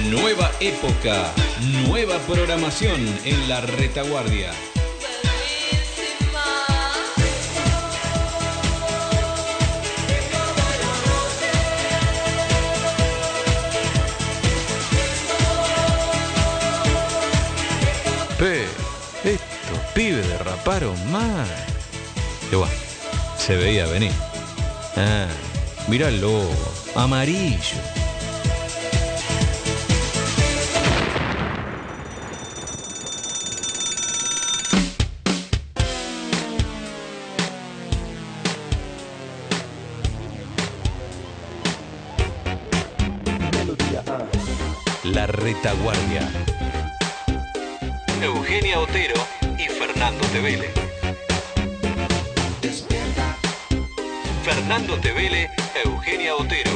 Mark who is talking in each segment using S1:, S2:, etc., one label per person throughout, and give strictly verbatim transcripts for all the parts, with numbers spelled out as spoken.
S1: Nueva época, nueva programación en la retaguardia.
S2: Pe, estos pibes derraparon mal. Y bueno, se veía venir. Ah, mirá el logo, amarillo. La retaguardia. Eugenia Otero y Fernando Tevele. Fernando Tevele, Eugenia Otero.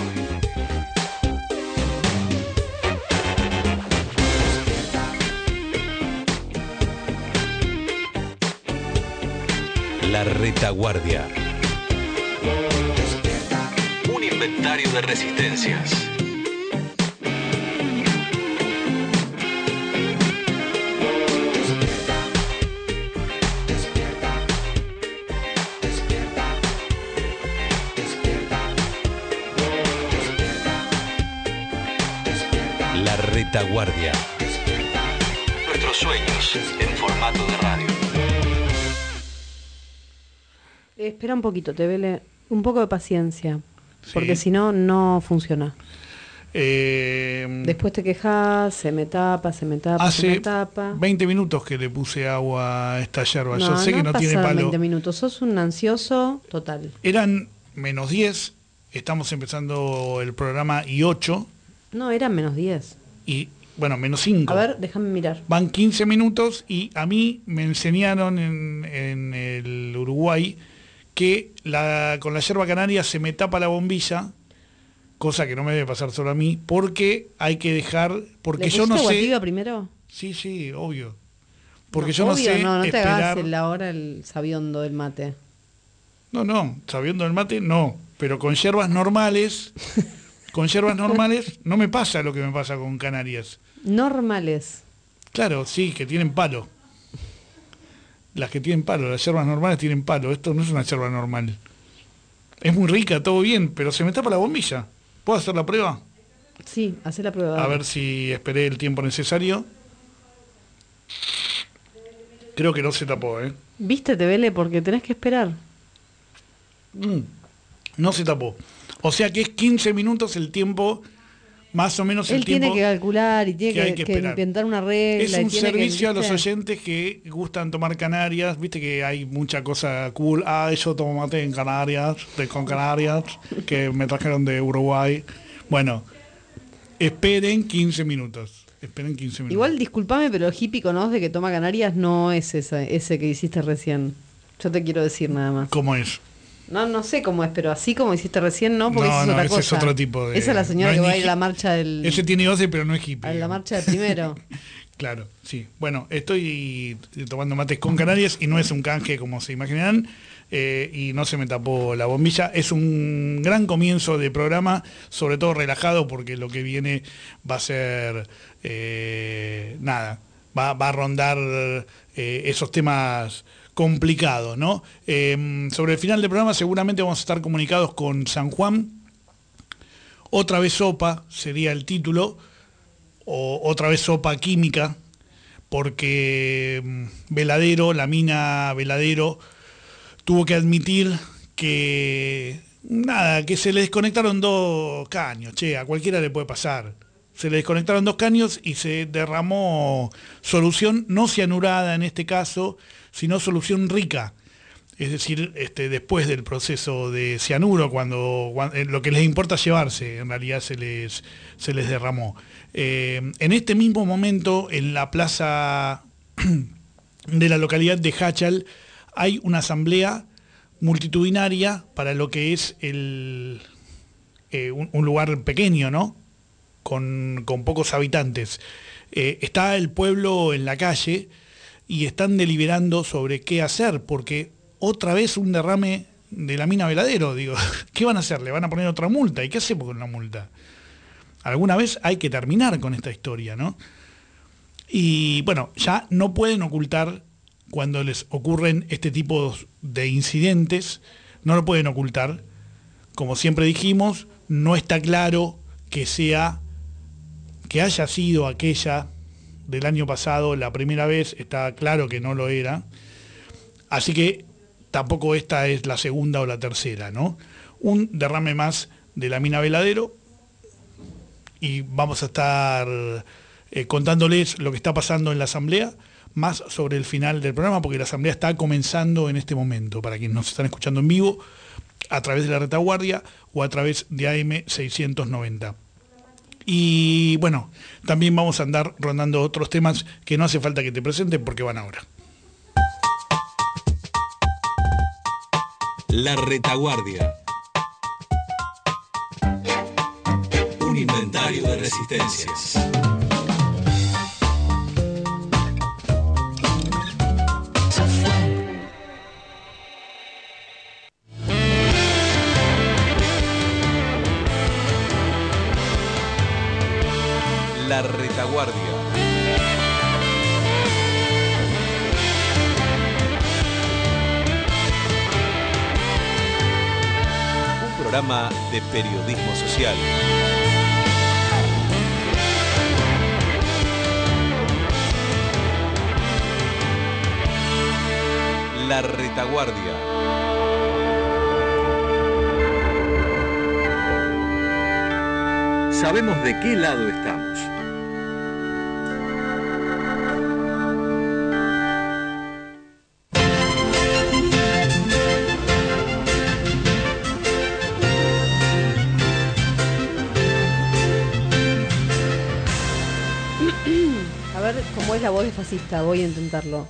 S2: La retaguardia. Un inventario de resistencias. La retaguardia. Nuestros sueños en formato de radio.
S3: Espera un poquito, Tevele, un poco de paciencia,
S4: Sí.
S3: porque si no, no funciona.
S4: Eh,
S3: Después te quejas, se me tapa, se me tapa, se me
S4: hace
S3: tapa.
S4: veinte minutos que le puse agua a esta yerba.
S3: No,
S4: Yo sé
S3: no
S4: que no tiene
S3: pasaron
S4: palo.
S3: veinte minutos, sos un ansioso total.
S4: Eran menos diez, estamos empezando el programa y ocho,
S3: No, eran menos diez.
S4: y bueno, menos cinco.
S3: A ver, déjame mirar.
S4: Van quince minutos y a mí me enseñaron en, en el Uruguay que la, con la yerba canaria se me tapa la bombilla, cosa que no me debe pasar solo a mí, porque hay que dejar, porque
S3: ¿Le
S4: yo no
S3: pusiste agua
S4: sé...
S3: tibia primero?
S4: Sí, sí, obvio. Porque
S3: No,
S4: yo no
S3: obvio,
S4: sé
S3: no, no te
S4: esperar...
S3: hagas el, ahora el sabiondo del mate.
S4: No, no, sabiendo el mate, no. Pero con yerbas normales, con yerbas normales, no me pasa lo que me pasa con canarias.
S3: Normales.
S4: Claro, sí, que tienen palo. Las que tienen palo, las yerbas normales tienen palo. Esto no es una yerba normal. Es muy rica, todo bien, pero se me tapa la bombilla. ¿Puedo hacer la prueba?
S3: Sí, hacé la prueba.
S4: A ver si esperé el tiempo necesario. Creo que no se tapó, ¿eh?
S3: ¿Viste, Tevele? Porque tenés que esperar.
S4: Mm, no se tapó. O sea que es quince minutos el tiempo, más o menos el
S3: Él
S4: tiempo.
S3: tiene que calcular y tiene
S4: que
S3: que,
S4: hay que
S3: que
S4: esperar.
S3: inventar una regla.
S4: Es
S3: y
S4: un
S3: tiene que,
S4: servicio a los
S3: ¿viste?
S4: oyentes que gustan tomar Canarias. Viste que hay mucha cosa cool. Ah, yo tomo mate en Canarias, de, con Canarias, que me trajeron de Uruguay. Bueno, esperen quince minutos. Esperen quince minutos.
S3: Igual, discúlpame, pero el hippie conoce que toma Canarias no es esa, ese que hiciste recién. Yo te quiero decir nada más.
S4: ¿Cómo es?
S3: No, no sé cómo es, pero así como hiciste recién, no, porque
S4: No,
S3: esa es
S4: no,
S3: otra
S4: ese
S3: cosa.
S4: es otro tipo de-
S3: Esa es la señora
S4: no
S3: que
S4: es
S3: va a
S4: ni
S3: ir a la
S4: hi-
S3: marcha del...
S4: Ese tiene doce, pero no es hippie.
S3: a la
S4: digamos.
S3: marcha del primero.
S4: Claro, sí. Bueno, estoy tomando mates con Canarias y no es un canje como se imaginarán, eh, y no se me tapó la bombilla. Es un gran comienzo de programa, sobre todo relajado, porque lo que viene va a ser, eh, nada, va, va a rondar eh, esos temas complicados, ¿no? Eh, sobre el final del programa seguramente vamos a estar comunicados con San Juan. Otra vez sopa sería el título, o otra vez sopa química, porque mm, Veladero, la mina Veladero, tuvo que admitir que, nada, que se le desconectaron dos caños, che, a cualquiera le puede pasar. Se le desconectaron dos caños y se derramó solución no cianurada en este caso, sino solución rica. Es decir, este, después del proceso de cianuro, cuando, cuando lo que les importa llevarse, en realidad se les, se les derramó. Eh, en este mismo momento, en la plaza de la localidad de Hachal, hay una asamblea multitudinaria para lo que es el, eh, un, un lugar pequeño, ¿no? Con, con pocos habitantes. Eh, está el pueblo en la calle y están deliberando sobre qué hacer, porque otra vez un derrame de la mina Veladero, digo, ¿qué van a hacer? ¿Le van a poner otra multa? ¿Y qué hacemos con la multa? alguna vez hay que terminar con esta historia, ¿no? Y bueno, ya no pueden ocultar cuando les ocurren este tipo de incidentes, no lo pueden ocultar. Como siempre dijimos, no está claro que sea, que haya sido aquella del año pasado la primera vez, está claro que no lo era. Así que tampoco esta es la segunda o la tercera, ¿no? Un derrame más de la mina Veladero y vamos a estar eh, contándoles lo que está pasando en la asamblea, más sobre el final del programa, porque la asamblea está comenzando en este momento, para quienes nos están escuchando en vivo, a través de la retaguardia o a través de A M seiscientos noventa. Y bueno, también vamos a andar rondando otros temas que no hace falta que te presenten porque van ahora.
S1: La retaguardia. Un inventario de resistencias.
S2: La retaguardia. Un programa de periodismo social. La retaguardia. Sabemos de qué lado estamos.
S3: A ver cómo es la voz de fascista, voy a intentarlo.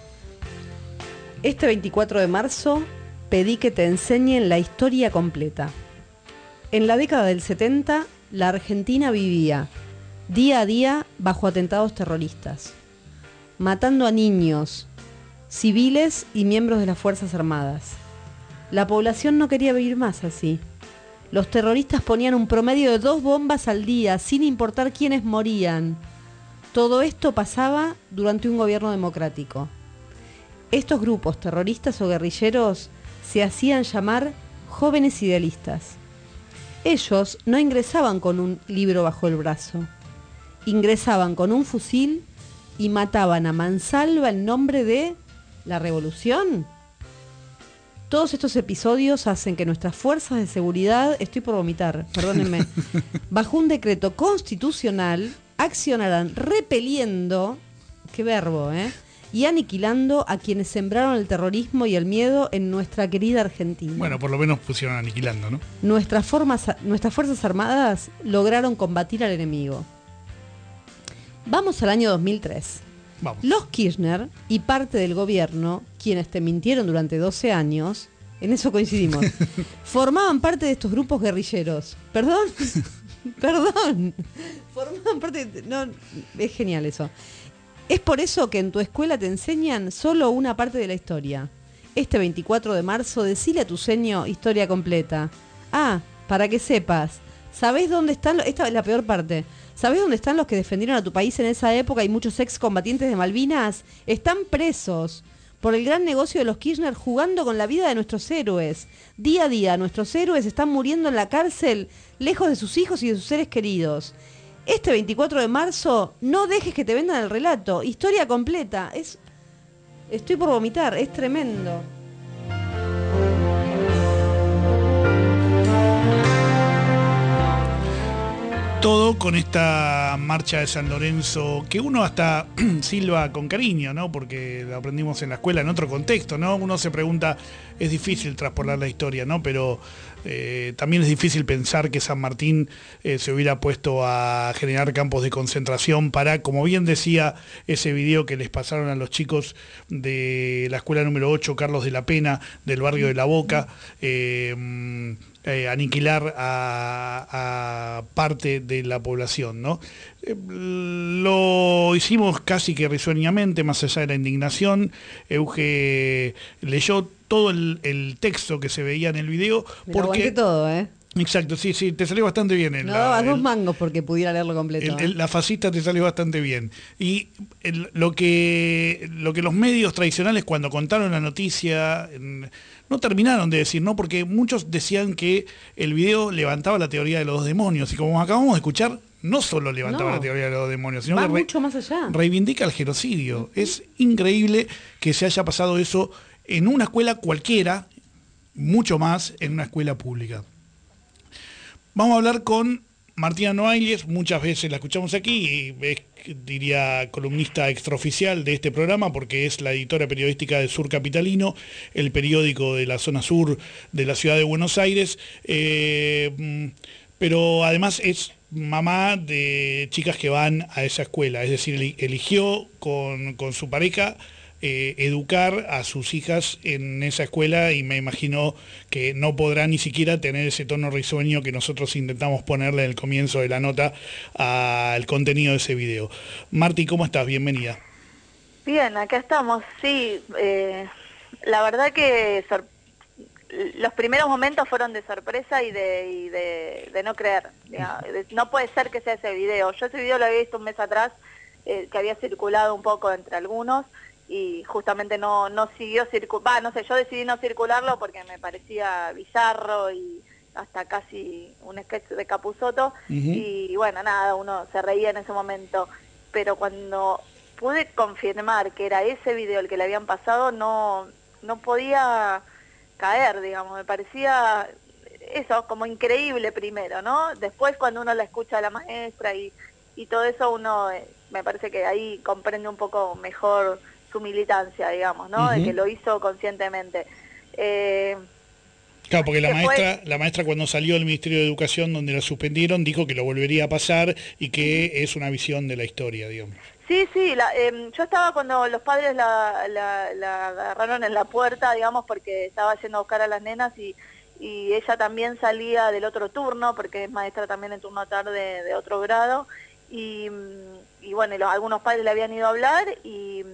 S3: Este veinticuatro de marzo pedí que te enseñen la historia completa. En la década del setenta, la Argentina vivía día a día bajo atentados terroristas, matando a niños, civiles y miembros de las Fuerzas Armadas. La población no quería vivir más así. Los terroristas ponían un promedio de dos bombas al día, sin importar quiénes morían. Todo esto pasaba durante un gobierno democrático. Estos grupos terroristas o guerrilleros se hacían llamar jóvenes idealistas. Ellos no ingresaban con un libro bajo el brazo. Ingresaban con un fusil y mataban a mansalva en nombre de la revolución. Todos estos episodios hacen que nuestras fuerzas de seguridad, estoy por vomitar, perdónenme, bajo un decreto constitucional, accionaran repeliendo, qué verbo, ¿eh? y aniquilando a quienes sembraron el terrorismo y el miedo en nuestra querida Argentina.
S4: Bueno, por lo menos pusieron aniquilando, ¿no?
S3: Nuestras, formas, nuestras Fuerzas Armadas lograron combatir al enemigo. Vamos al año dos mil tres.
S4: Vamos.
S3: Los Kirchner y parte del gobierno, quienes te mintieron durante doce años, en eso coincidimos, formaban parte de estos grupos guerrilleros. ¿Perdón? Perdón. Formaban parte de... No, es genial eso. Es por eso que en tu escuela te enseñan solo una parte de la historia. Este veinticuatro de marzo, decile a tu seño historia completa. Ah, para que sepas, ¿sabés dónde están? Lo... Esta es la peor parte. ¿Sabés dónde están los que defendieron a tu país en esa época y muchos excombatientes de Malvinas? Están presos por el gran negocio de los Kirchner, jugando con la vida de nuestros héroes. Día a día nuestros héroes están muriendo en la cárcel, lejos de sus hijos y de sus seres queridos. Este veinticuatro de marzo, no dejes que te vendan el relato. Historia completa. Es, estoy por vomitar, es tremendo.
S4: Todo con esta marcha de San Lorenzo, que uno hasta silba con cariño, ¿no? Porque lo aprendimos en la escuela en otro contexto, ¿no? Uno se pregunta, es difícil traspolar la historia, ¿no? Pero eh, también es difícil pensar que San Martín eh, se hubiera puesto a generar campos de concentración para, como bien decía ese video que les pasaron a los chicos de la escuela número ocho, Carlos de la Pena, del barrio de La Boca, eh, Eh, aniquilar a, a parte de la población, ¿no? Eh, lo hicimos casi que risueñamente, más allá de la indignación. Euge leyó todo el, el texto que se veía en el video.
S3: Me
S4: porque
S3: lo aguanté todo, ¿eh?
S4: Exacto, sí, sí, te salió bastante bien. El,
S3: No
S4: la,
S3: daba
S4: el,
S3: dos mangos porque pudiera leerlo completo.
S4: el, el, la fascista te salió bastante bien. Y el, lo, que, lo que los medios tradicionales cuando contaron la noticia no terminaron de decir, ¿no? Porque muchos decían que el video levantaba la teoría de los demonios. Y como acabamos de escuchar, no solo levantaba
S3: No.
S4: la teoría de los demonios, sino
S3: Va
S4: que re,
S3: mucho más allá.
S4: reivindica el genocidio. Uh-huh. Es increíble que se haya pasado eso en una escuela cualquiera, mucho más en una escuela pública. Vamos a hablar con Martina Noailles, muchas veces la escuchamos aquí, y es, diría, columnista extraoficial de este programa, porque es la editora periodística de Sur Capitalino, el periódico de la zona sur de la ciudad de Buenos Aires, eh, pero además es mamá de chicas que van a esa escuela, es decir, eligió con, con su pareja Eh, educar a sus hijas en esa escuela, y me imagino que no podrá ni siquiera tener ese tono risueño que nosotros intentamos ponerle en el comienzo de la nota al contenido de ese video. Marti, ¿cómo estás? Bienvenida.
S5: Bien, acá estamos. Sí, eh, la verdad que sor- los primeros momentos fueron de sorpresa y de, y de, de no creer. Digamos, no puede ser que sea ese video. Yo ese video lo había visto un mes atrás, eh, que había circulado un poco entre algunos, y justamente no no siguió circulando, no sé, yo decidí no circularlo porque me parecía bizarro y hasta casi un sketch de Capusotto, uh-huh. Y bueno, nada, uno se reía en ese momento, pero cuando pude confirmar que era ese video el que le habían pasado, no no podía caer, digamos, me parecía eso como increíble primero, ¿no? Después cuando uno la escucha a la maestra y, y todo eso, uno eh, me parece que ahí comprende un poco mejor su militancia, digamos, ¿no? Uh-huh. De que lo hizo conscientemente. Eh,
S4: claro, porque la maestra, fue... la maestra cuando salió del Ministerio de Educación, donde la suspendieron, dijo que lo volvería a pasar y que uh-huh. es una visión de la historia, digamos.
S5: Sí, sí, la, eh, yo estaba cuando los padres la, la, la agarraron en la puerta, digamos, porque estaba yendo a buscar a las nenas, y, y ella también salía del otro turno, porque es maestra también en turno tarde de otro grado, y, y bueno, y los, algunos padres le habían ido a hablar, y...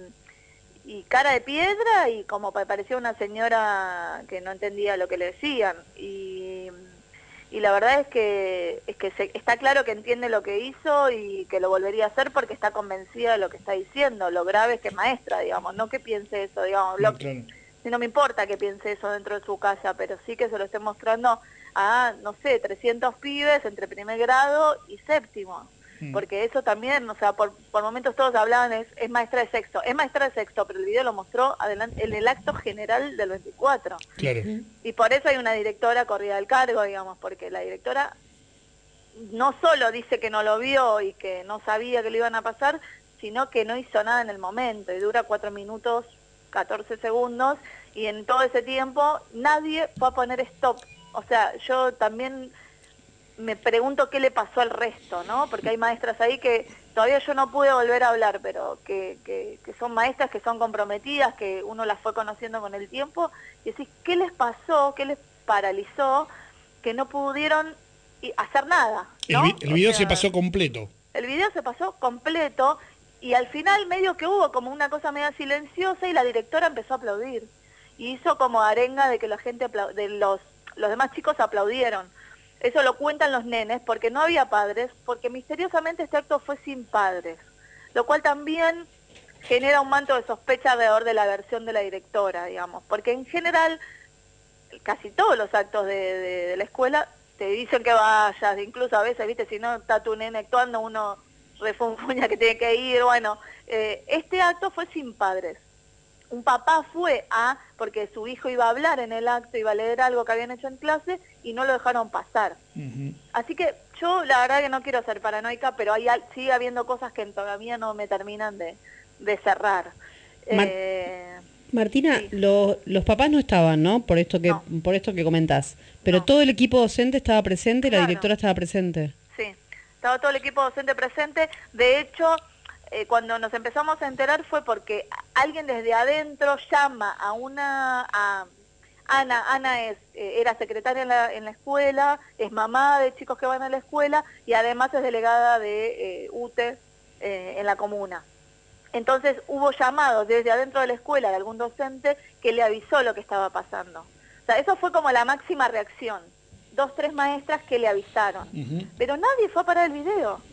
S5: y cara de piedra, y como parecía una señora que no entendía lo que le decían, y, y la verdad es que es que se, está claro que entiende lo que hizo y que lo volvería a hacer porque está convencida de lo que está diciendo. Lo grave es que es maestra, digamos, no que piense eso, digamos, lo, claro. Si no me importa que piense eso dentro de su casa, pero sí que se lo esté mostrando a, no sé, trescientos pibes entre primer grado y séptimo. Porque eso también, o sea, por, por momentos todos hablaban, es, es maestra de sexto, es maestra de sexto, pero el video lo mostró adelante, en el acto general del veinticuatro.
S4: Claro.
S5: Y por eso hay una directora corrida del cargo, digamos, porque la directora no solo dice que no lo vio y que no sabía que le iban a pasar, sino que no hizo nada en el momento, y dura cuatro minutos, catorce segundos, y en todo ese tiempo nadie fue a poner stop. O sea, yo también... me pregunto qué le pasó al resto, ¿no? Porque hay maestras ahí que todavía yo no pude volver a hablar, pero que, que, que son maestras que son comprometidas, que uno las fue conociendo con el tiempo, y decís, ¿qué les pasó? ¿Qué les paralizó? Que no pudieron hacer nada, ¿no?
S4: El, el video o sea, se pasó completo.
S5: El video se pasó completo, y al final medio que hubo como una cosa media silenciosa, y la directora empezó a aplaudir. Y hizo como arenga de que la gente, de los, los demás chicos aplaudieron. Eso lo cuentan los nenes, porque no había padres, porque misteriosamente este acto fue sin padres, lo cual también genera un manto de sospecha alrededor de la versión de la directora, digamos, porque en general casi todos los actos de, de, de la escuela te dicen que vayas, incluso a veces, viste, si no está tu nene actuando, uno refunfuña que tiene que ir, bueno, eh, este acto fue sin padres. Un papá fue a, porque su hijo iba a hablar en el acto, iba a leer algo que habían hecho en clase, y no lo dejaron pasar. Uh-huh. Así que yo la verdad que no quiero ser paranoica, pero hay, sigue habiendo cosas que todavía no me terminan de, de cerrar.
S3: Mar- eh, Martina, sí. lo, los papás no estaban, ¿no? Por esto que no. por esto que comentás. Pero no. Todo el equipo docente estaba presente, claro. La directora estaba presente.
S5: Sí, estaba todo el equipo docente presente. De hecho... Eh, cuando nos empezamos a enterar fue porque alguien desde adentro llama a una... A, Ana, Ana es, eh, era secretaria en la, en la escuela, es mamá de chicos que van a la escuela, y además es delegada de eh, U T E eh, en la comuna. Entonces hubo llamados desde adentro de la escuela de algún docente que le avisó lo que estaba pasando. O sea, eso fue como la máxima reacción. dos, tres maestras que le avisaron.
S4: Ujú.
S5: Pero nadie fue a parar el video.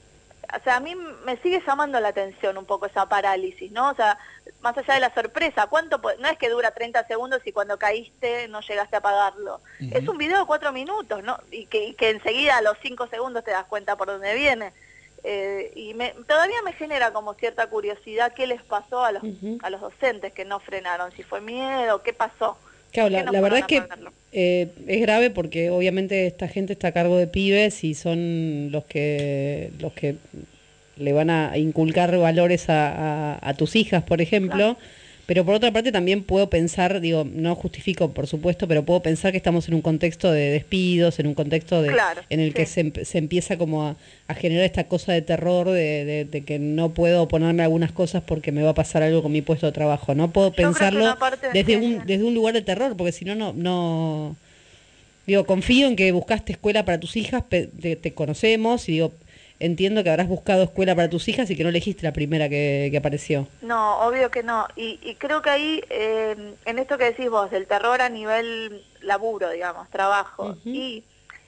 S5: O sea, a mí me sigue llamando la atención un poco esa parálisis, ¿no? O sea, más allá de la sorpresa, ¿cuánto po- no es que dura treinta segundos y cuando caíste no llegaste a apagarlo?
S4: Ujú.
S5: Es un video de cuatro minutos, ¿no? Y que, y que enseguida a los cinco segundos te das cuenta por dónde viene. Eh, y me, todavía me genera como cierta curiosidad qué les pasó a los,
S3: Ujú.
S5: a los docentes que no frenaron, si fue miedo, qué pasó.
S3: Claro,
S5: ¿Por qué
S3: la,
S5: no
S3: la verdad es
S5: fueron
S3: que
S5: a pararlo?
S3: eh, es grave porque obviamente esta gente está a cargo de pibes y son los que los que le van a inculcar valores a, a- a tus hijas, por ejemplo. Pero por otra parte también puedo pensar, digo, no justifico por supuesto, pero puedo pensar que estamos en un contexto de despidos, en un contexto de,
S5: Claro,
S3: en el que
S5: sí.
S3: se, em- se empieza como a, a generar esta cosa de terror de, de- de que no puedo oponerme a algunas cosas porque me va a pasar algo con mi puesto de trabajo. No puedo
S5: Yo creo que
S3: pensarlo
S5: una parte-
S3: desde
S5: sí,
S3: un
S5: sí.
S3: desde un lugar de terror, porque si no, no, no, digo, confío en que buscaste escuela para tus hijas, pe- te, te conocemos y digo, entiendo que habrás buscado escuela para tus hijas y que no elegiste la primera que, que apareció.
S5: No, obvio que no. Y, y creo que ahí, eh, en esto que decís vos, del terror a nivel laburo, digamos, trabajo,
S3: Ujú.
S5: y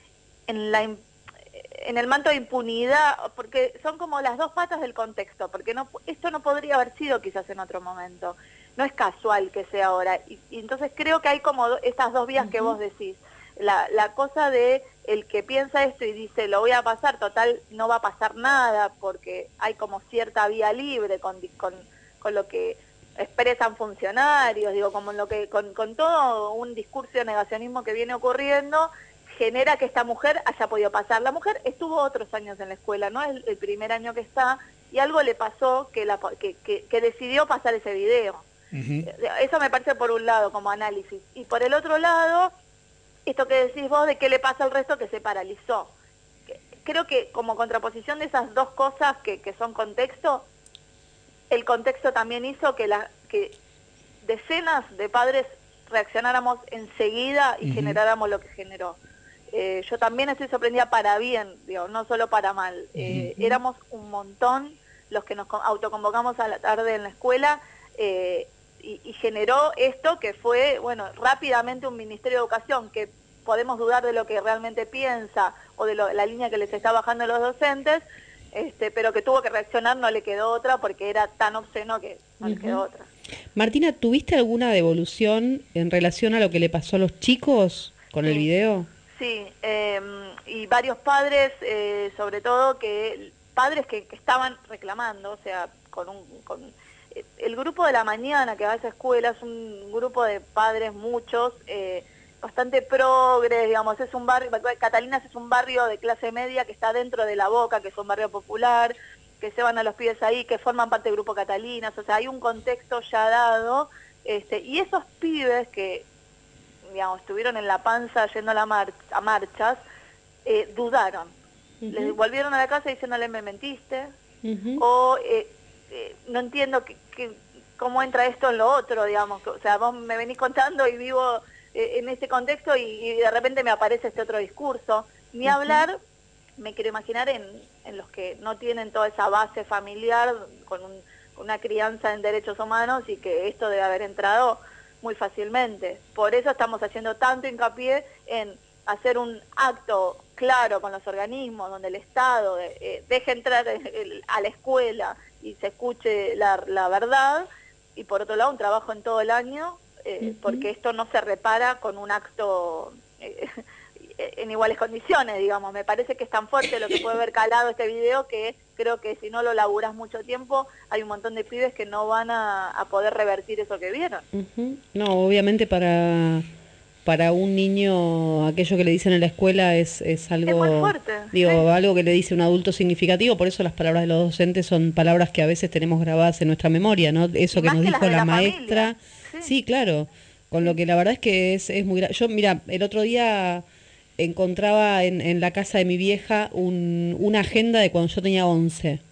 S5: en la im- en el manto de impunidad, porque son como las dos patas del contexto, porque no esto no podría haber sido quizás en otro momento. No es casual que sea ahora. Y, y entonces creo que hay como do- estas dos vías que
S3: Ujú.
S5: vos decís. La, la cosa de el que piensa esto y dice, lo voy a pasar, total, no va a pasar nada, porque hay como cierta vía libre con, di- con, con lo que expresan funcionarios, digo, como lo que con, con todo un discurso de negacionismo que viene ocurriendo, genera que esta mujer haya podido pasar. La mujer estuvo otros años en la escuela, no es el, el primer año que está, y algo le pasó que, la, que, que, que decidió pasar ese video.
S4: Ujú.
S5: Eso me parece por un lado como análisis. Y por el otro lado, esto que decís vos de qué le pasa al resto que se paralizó. Que- Creo que como contraposición de esas dos cosas que, que son contexto, el contexto también hizo que, la, que decenas de padres reaccionáramos enseguida y
S4: Ujú.
S5: generáramos lo que generó. Eh, yo también estoy sorprendida para bien, digo, no solo para mal. Eh,
S3: Ujú.
S5: Éramos un montón los que nos co- autoconvocamos a la tarde en la escuela eh, y, y generó esto que fue, bueno, rápidamente un Ministerio de Educación que podemos dudar de lo que realmente piensa o de lo- la línea que les está bajando a los docentes, este, pero que tuvo que reaccionar, no le quedó otra porque era tan obsceno que no le
S3: Ujú.
S5: quedó otra.
S3: Martina, ¿tuviste alguna devolución en relación a lo que le pasó a los chicos con el
S5: Sí.
S3: video?
S5: Sí, eh, y varios padres, eh, sobre todo que padres que, que estaban reclamando, o sea, con un, con eh, el grupo de la mañana que va a esa escuela es un grupo de padres, muchos, eh, bastante progres, digamos, es un barrio, Catalinas es un barrio de clase media que está dentro de La Boca, que es un barrio popular, que se van a los pibes ahí, que forman parte del grupo Catalinas, o sea, hay un contexto ya dado, este, y esos pibes que digamos, estuvieron en la panza yendo a, la mar a marchas, eh, dudaron.
S3: Ujú.
S5: Les volvieron a la casa diciéndole, me mentiste,
S3: Ujú.
S5: o eh, eh, no entiendo que, que, cómo entra esto en lo otro, digamos. O sea, vos me venís contando y vivo eh, en este contexto y, y de repente me aparece este otro discurso. Ni
S3: Ujú.
S5: hablar, me quiero imaginar en, en los que no tienen toda esa base familiar con, un, con una crianza en derechos humanos y que esto debe haber entrado muy fácilmente. Por eso estamos haciendo tanto hincapié en hacer un acto claro con los organismos, donde el Estado eh, deje entrar el, a la escuela y se escuche la, la verdad, y por otro lado un trabajo en todo el año, eh,
S3: Ujú.
S5: porque esto no se repara con un acto eh, en iguales condiciones, digamos. Me parece que es tan fuerte lo que puede haber calado este video que creo que si no lo laburas mucho tiempo, hay un montón de pibes que no van a, a poder revertir eso que vieron.
S3: Ujú. No, obviamente para para un niño aquello que le dicen en la escuela es, es algo,
S5: Es muy fuerte,
S3: digo,
S5: sí.
S3: algo que le dice un adulto significativo, por eso las palabras de los docentes son palabras que a veces tenemos grabadas en nuestra memoria, ¿no? Eso
S5: Y
S3: que
S5: más
S3: nos
S5: que
S3: dijo
S5: las de
S3: la,
S5: la
S3: maestra.
S5: familia, sí.
S3: Sí, claro, con lo que la verdad es que es, es muy... gra- Yo, mira, el otro día encontraba en, en la casa de mi vieja un, una agenda de cuando yo tenía once.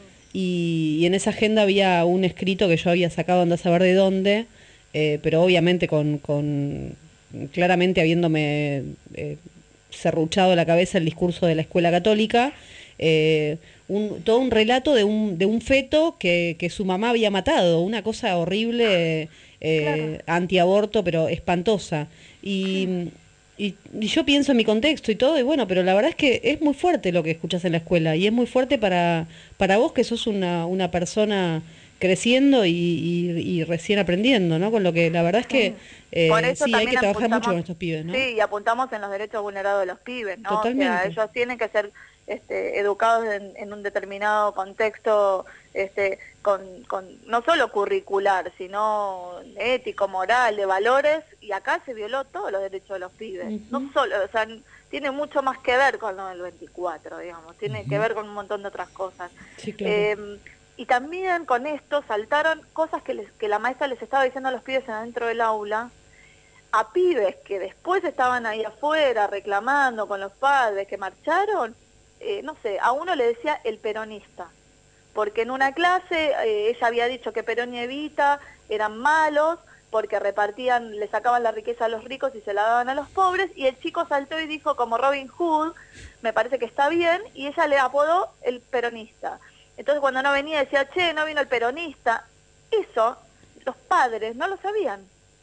S3: Y, y en esa agenda había un escrito que yo había sacado, andás a saber de dónde, eh, pero obviamente con, con claramente habiéndome eh, serruchado la cabeza el discurso de la escuela católica, eh, un, todo un relato de un, de un feto que, que su mamá había matado, una cosa horrible, eh,
S5: Claro.
S3: antiaborto, pero espantosa. Y, y, y yo pienso en mi contexto y todo, y bueno, pero la verdad es que es muy fuerte lo que escuchás en la escuela, y es muy fuerte para, para vos que sos una, una persona creciendo y, y, y recién aprendiendo, ¿no? Con lo que la verdad es que eh,
S5: Por eso
S3: sí, hay que
S5: también
S3: trabajar mucho
S5: apuntamos-
S3: con estos pibes, ¿no?
S5: Sí, y apuntamos en los derechos vulnerados de los pibes, ¿no?
S3: Totalmente.
S5: O sea, ellos tienen que ser este, educados en, en un determinado contexto, este, con, con no solo curricular, sino ético, moral, de valores, y acá se violó todos los derechos de los pibes.
S3: Ujú.
S5: No solo, o sea, tiene mucho más que ver con lo del veinticuatro, digamos, tiene que ver con un montón de otras cosas.
S3: Sí, claro.
S5: Eh, y también con esto saltaron cosas que, les, que la maestra les estaba diciendo a los pibes adentro del aula, a pibes que después estaban ahí afuera reclamando con los padres que marcharon, eh, no sé, a uno le decía el peronista, porque en una clase eh, ella había dicho que Perón y Evita eran malos porque repartían, le sacaban la riqueza a los ricos y se la daban a los pobres, y el chico saltó y dijo como Robin Hood, me parece que está bien, y ella le apodó el peronista. Entonces cuando no venía decía, che, no vino el peronista. Eso los padres no lo sabían.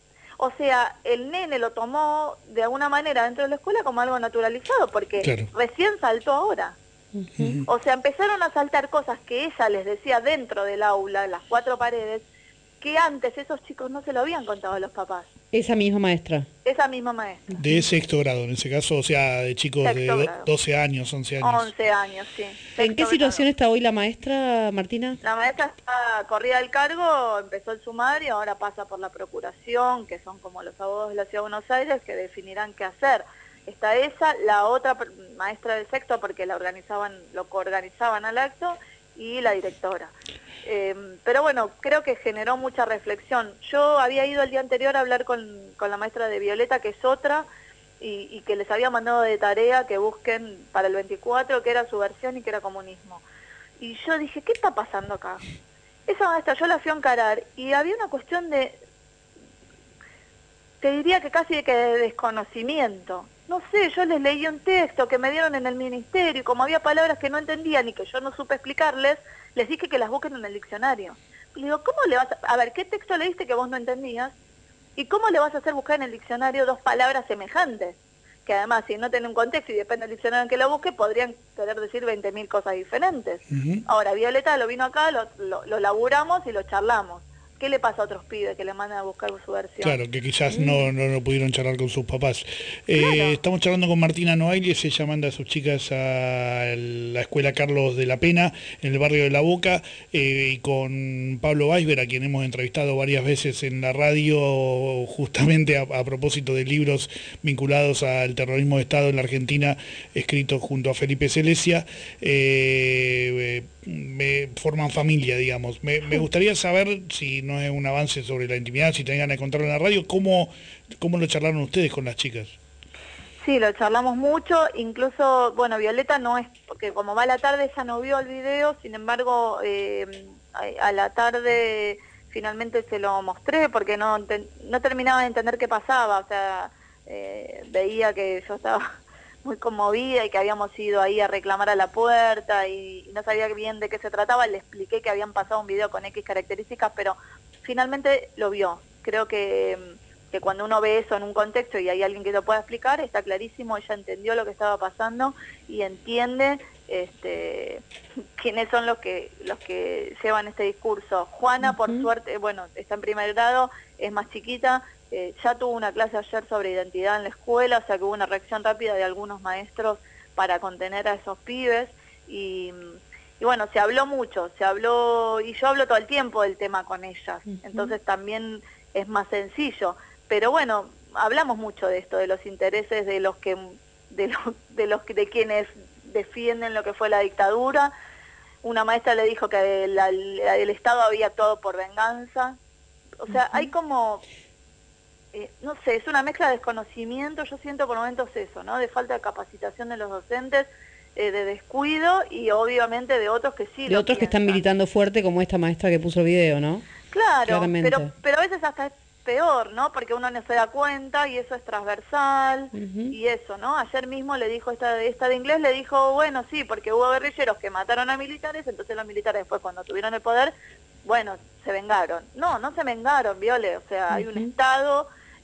S5: O sea, el nene lo tomó de alguna manera dentro de la escuela como algo naturalizado, porque
S4: Claro.
S5: recién saltó ahora.
S3: Ujú.
S5: O sea, empezaron a saltar cosas que ella les decía dentro del aula, en las cuatro paredes, que antes esos chicos no se lo habían contado a los papás.
S3: Esa misma maestra.
S5: Esa misma maestra.
S4: De sexto grado, en ese caso, o sea, de chicos de
S5: Sexto
S4: do-
S5: grado.
S4: doce años, once años.
S5: once años, sí.
S3: ¿En
S5: Sexto
S3: qué situación
S5: grado.
S3: está hoy la maestra, Martina?
S5: La maestra está corrida del cargo, empezó el sumario, ahora pasa por la procuración, que son como los abogados de la Ciudad de Buenos Aires, que definirán qué hacer. Está esa, la otra per- maestra del sexto, porque la organizaban, lo coorganizaban al acto, y la directora. Eh, pero bueno, creo que generó mucha reflexión. Yo había ido el día anterior a hablar con, con la maestra de Violeta, que es otra, y, y que les había mandado de tarea que busquen para el veinticuatro, que era subversión y que era comunismo. Y yo dije, ¿qué está pasando acá? Esa maestra yo la fui a encarar y había una cuestión de, te diría que casi de que de desconocimiento. No sé, yo les leí un texto que me dieron en el ministerio y como había palabras que no entendían y que yo no supe explicarles, les dije que las busquen en el diccionario. Y le digo, ¿cómo le vas a... A ver, ¿qué texto leíste que vos no entendías? ¿Y cómo le vas a hacer buscar en el diccionario dos palabras semejantes? Que además, si no tiene un contexto y depende del diccionario en que lo busque, podrían querer decir veinte mil cosas diferentes.
S4: Ujú.
S5: Ahora, Violeta lo vino acá, lo, lo, lo laburamos y lo charlamos. ¿Qué le pasa a otros pibes que le mandan a buscar su versión?
S4: Claro, que quizás no, no, no pudieron charlar con sus papás. Eh,
S5: Claro.
S4: Estamos charlando con Martina Noailles, ella manda a sus chicas a la escuela Carlos de la Pena, en el barrio de La Boca, eh, y con Pablo Weisberg, a quien hemos entrevistado varias veces en la radio, justamente a, a propósito de libros vinculados al terrorismo de Estado en la Argentina, escritos junto a Felipe Celesia. Eh, eh, me forman familia, digamos. Me, me gustaría saber, si no es un avance sobre la intimidad, si tengan que contarlo en la radio, ¿cómo, cómo lo charlaron ustedes con las chicas?
S5: Sí, lo charlamos mucho, incluso, bueno, Violeta no es, porque como va a la tarde ella no vio el video, sin embargo, eh, a, a la tarde finalmente se lo mostré porque no, enten- no terminaba de entender qué pasaba, o sea, eh, veía que yo estaba muy conmovida y que habíamos ido ahí a reclamar a la puerta y, y no sabía bien de qué se trataba, le expliqué que habían pasado un video con X características, pero finalmente lo vio. Creo que, que cuando uno ve eso en un contexto y hay alguien que lo pueda explicar, está clarísimo, ella entendió lo que estaba pasando y entiende este, quiénes son los que los que llevan este discurso. Juana, por
S3: Ujú.
S5: suerte, bueno, está en primer grado, es más chiquita, eh, ya tuvo una clase ayer sobre identidad en la escuela, o sea que hubo una reacción rápida de algunos maestros para contener a esos pibes y, y bueno, se habló mucho, se habló, y yo hablo todo el tiempo del tema con ellas,
S3: Ujú.
S5: entonces también es más sencillo, pero bueno, hablamos mucho de esto, de los intereses de los que, de los, de los que- de quienes defienden lo que fue la dictadura. Una maestra le dijo que la- la- el Estado había actuado por venganza, o sea, hay como, eh, no sé, es una mezcla de desconocimiento, yo siento por momentos eso, ¿no? De falta de capacitación de los docentes, eh, de descuido y obviamente de otros que sí
S3: De
S5: lo
S3: otros que están
S5: piensan.
S3: militando fuerte, como esta maestra que puso el video, ¿no?
S5: Claro,
S3: Claramente.
S5: pero, pero a veces hasta es peor, ¿no? Porque uno no se da cuenta y eso es transversal
S3: Ujú.
S5: y eso, ¿no? Ayer mismo le dijo esta, esta de inglés, le dijo, bueno, sí, porque hubo guerrilleros que mataron a militares, entonces los militares después cuando tuvieron el poder, bueno, se vengaron. No, no se vengaron, Viole, o sea, hay un
S3: Ujú.
S5: Estado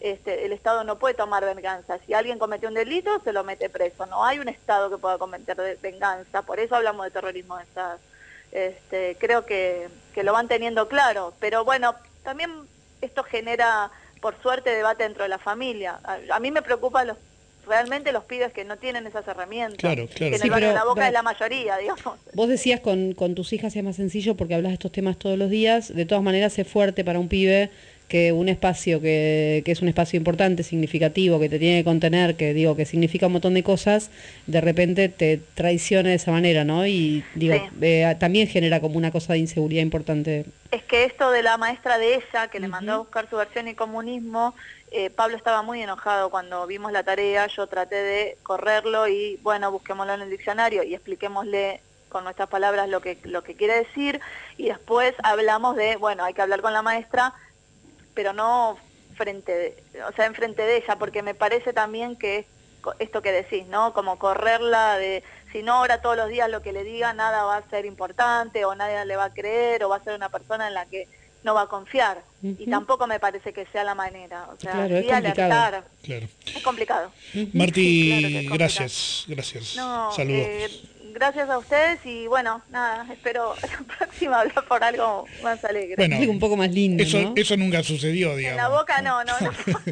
S5: este, el Estado no puede tomar venganza. Si alguien cometió un delito, se lo mete preso. No hay un Estado que pueda cometer de venganza. Por eso hablamos de terrorismo de Estado. Este, creo que, que lo van teniendo claro. Pero bueno, también esto genera, por suerte, debate dentro de la familia. A, a mí me preocupa los realmente los pibes que no tienen esas herramientas,
S4: claro, claro.
S5: que en el
S3: Sí,
S5: barrio de
S3: pero,
S5: La Boca
S3: va-
S5: es la mayoría, digamos.
S3: Vos decías con, con tus hijas es más sencillo porque hablas de estos temas todos los días. De todas maneras es fuerte para un pibe que un espacio que, que es un espacio importante, significativo, que te tiene que contener, que digo que significa un montón de cosas, de repente te traiciona de esa manera, ¿no? Y digo,
S5: Sí.
S3: eh, también genera como una cosa de inseguridad importante.
S5: Es que esto de la maestra de ella, que le
S3: Ujú.
S5: mandó a buscar su versión y comunismo, eh, Pablo estaba muy enojado cuando vimos la tarea. Yo traté de correrlo y, bueno, busquémoslo en el diccionario y expliquémosle con nuestras palabras lo que, lo que quiere decir, y después hablamos de, bueno, hay que hablar con la maestra, pero no frente de, o sea, enfrente de ella, porque me parece también que es co- esto que decís, ¿no? Como correrla de, si no ahora todos los días lo que le diga, nada va a ser importante, o nadie le va a creer, o va a ser una persona en la que no va a confiar. Y
S3: Ujú.
S5: tampoco me parece que sea la manera. O sea,
S3: Claro, es
S5: sí
S3: complicado.
S5: alertar.
S4: Claro.
S5: Es complicado.
S4: Marti,
S5: Claro que es complicado.
S4: gracias, gracias.
S5: No,
S4: Saludos.
S5: eh, gracias a ustedes y bueno, nada, espero la próxima hablar por algo más alegre.
S4: Bueno,
S3: Algo un poco más lindo,
S4: Eso,
S3: ¿no?
S4: eso nunca sucedió,
S5: En
S4: digamos.
S5: La Boca no, no, no.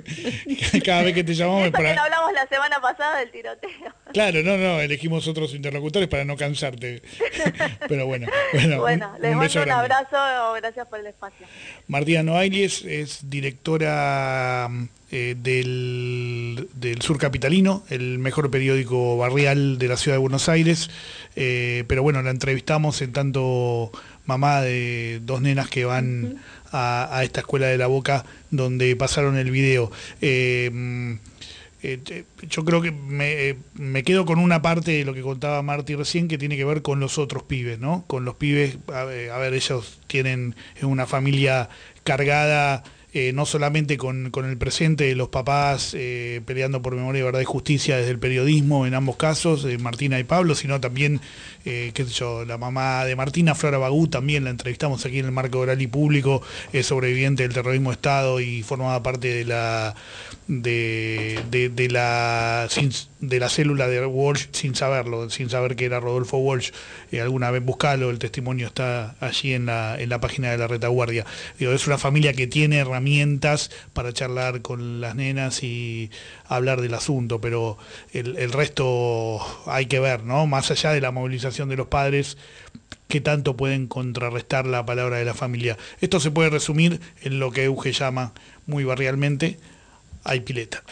S4: Cada vez que te llamamos es
S5: Eso que
S4: para...
S5: no hablamos la semana pasada del tiroteo.
S4: Claro, no, no, elegimos otros interlocutores para no cansarte. Pero bueno, bueno,
S5: Bueno,
S4: un,
S5: les
S4: un
S5: mando
S4: beso
S5: un
S4: grande.
S5: abrazo, gracias por el espacio.
S4: Martina Noailles es directora eh, del, del Sur Capitalino, el mejor periódico barrial de la ciudad de Buenos Aires. Eh, pero bueno, la entrevistamos en tanto mamá de dos nenas que van a, a esta escuela de La Boca donde pasaron el video. Eh, Eh, yo creo que me, eh, me quedo con una parte de lo que contaba Marti recién, que tiene que ver con los otros pibes, ¿no? Con los pibes, a ver, a ver ellos tienen una familia cargada, eh, no solamente con, con el presente de los papás eh, peleando por memoria, verdad y justicia desde el periodismo en ambos casos, eh, Martina y Pablo, sino también, eh, qué sé yo, la mamá de Martina, Flora Bagú, también la entrevistamos aquí en el marco oral y público, es sobreviviente del terrorismo de Estado y formaba parte de la de, de, de la sin, de la célula de Walsh sin saberlo, sin saber que era Rodolfo Walsh. Eh, alguna vez buscalo, el testimonio está allí en la, en la página de la Retaguardia. Digo, es una familia que tiene herramientas para charlar con las nenas y hablar del asunto, pero el, el resto hay que ver, ¿no? Más allá de la movilización de los padres, qué tanto pueden contrarrestar la palabra de la familia. Esto se puede resumir en lo que Euge llama muy barrialmente: hay pileta.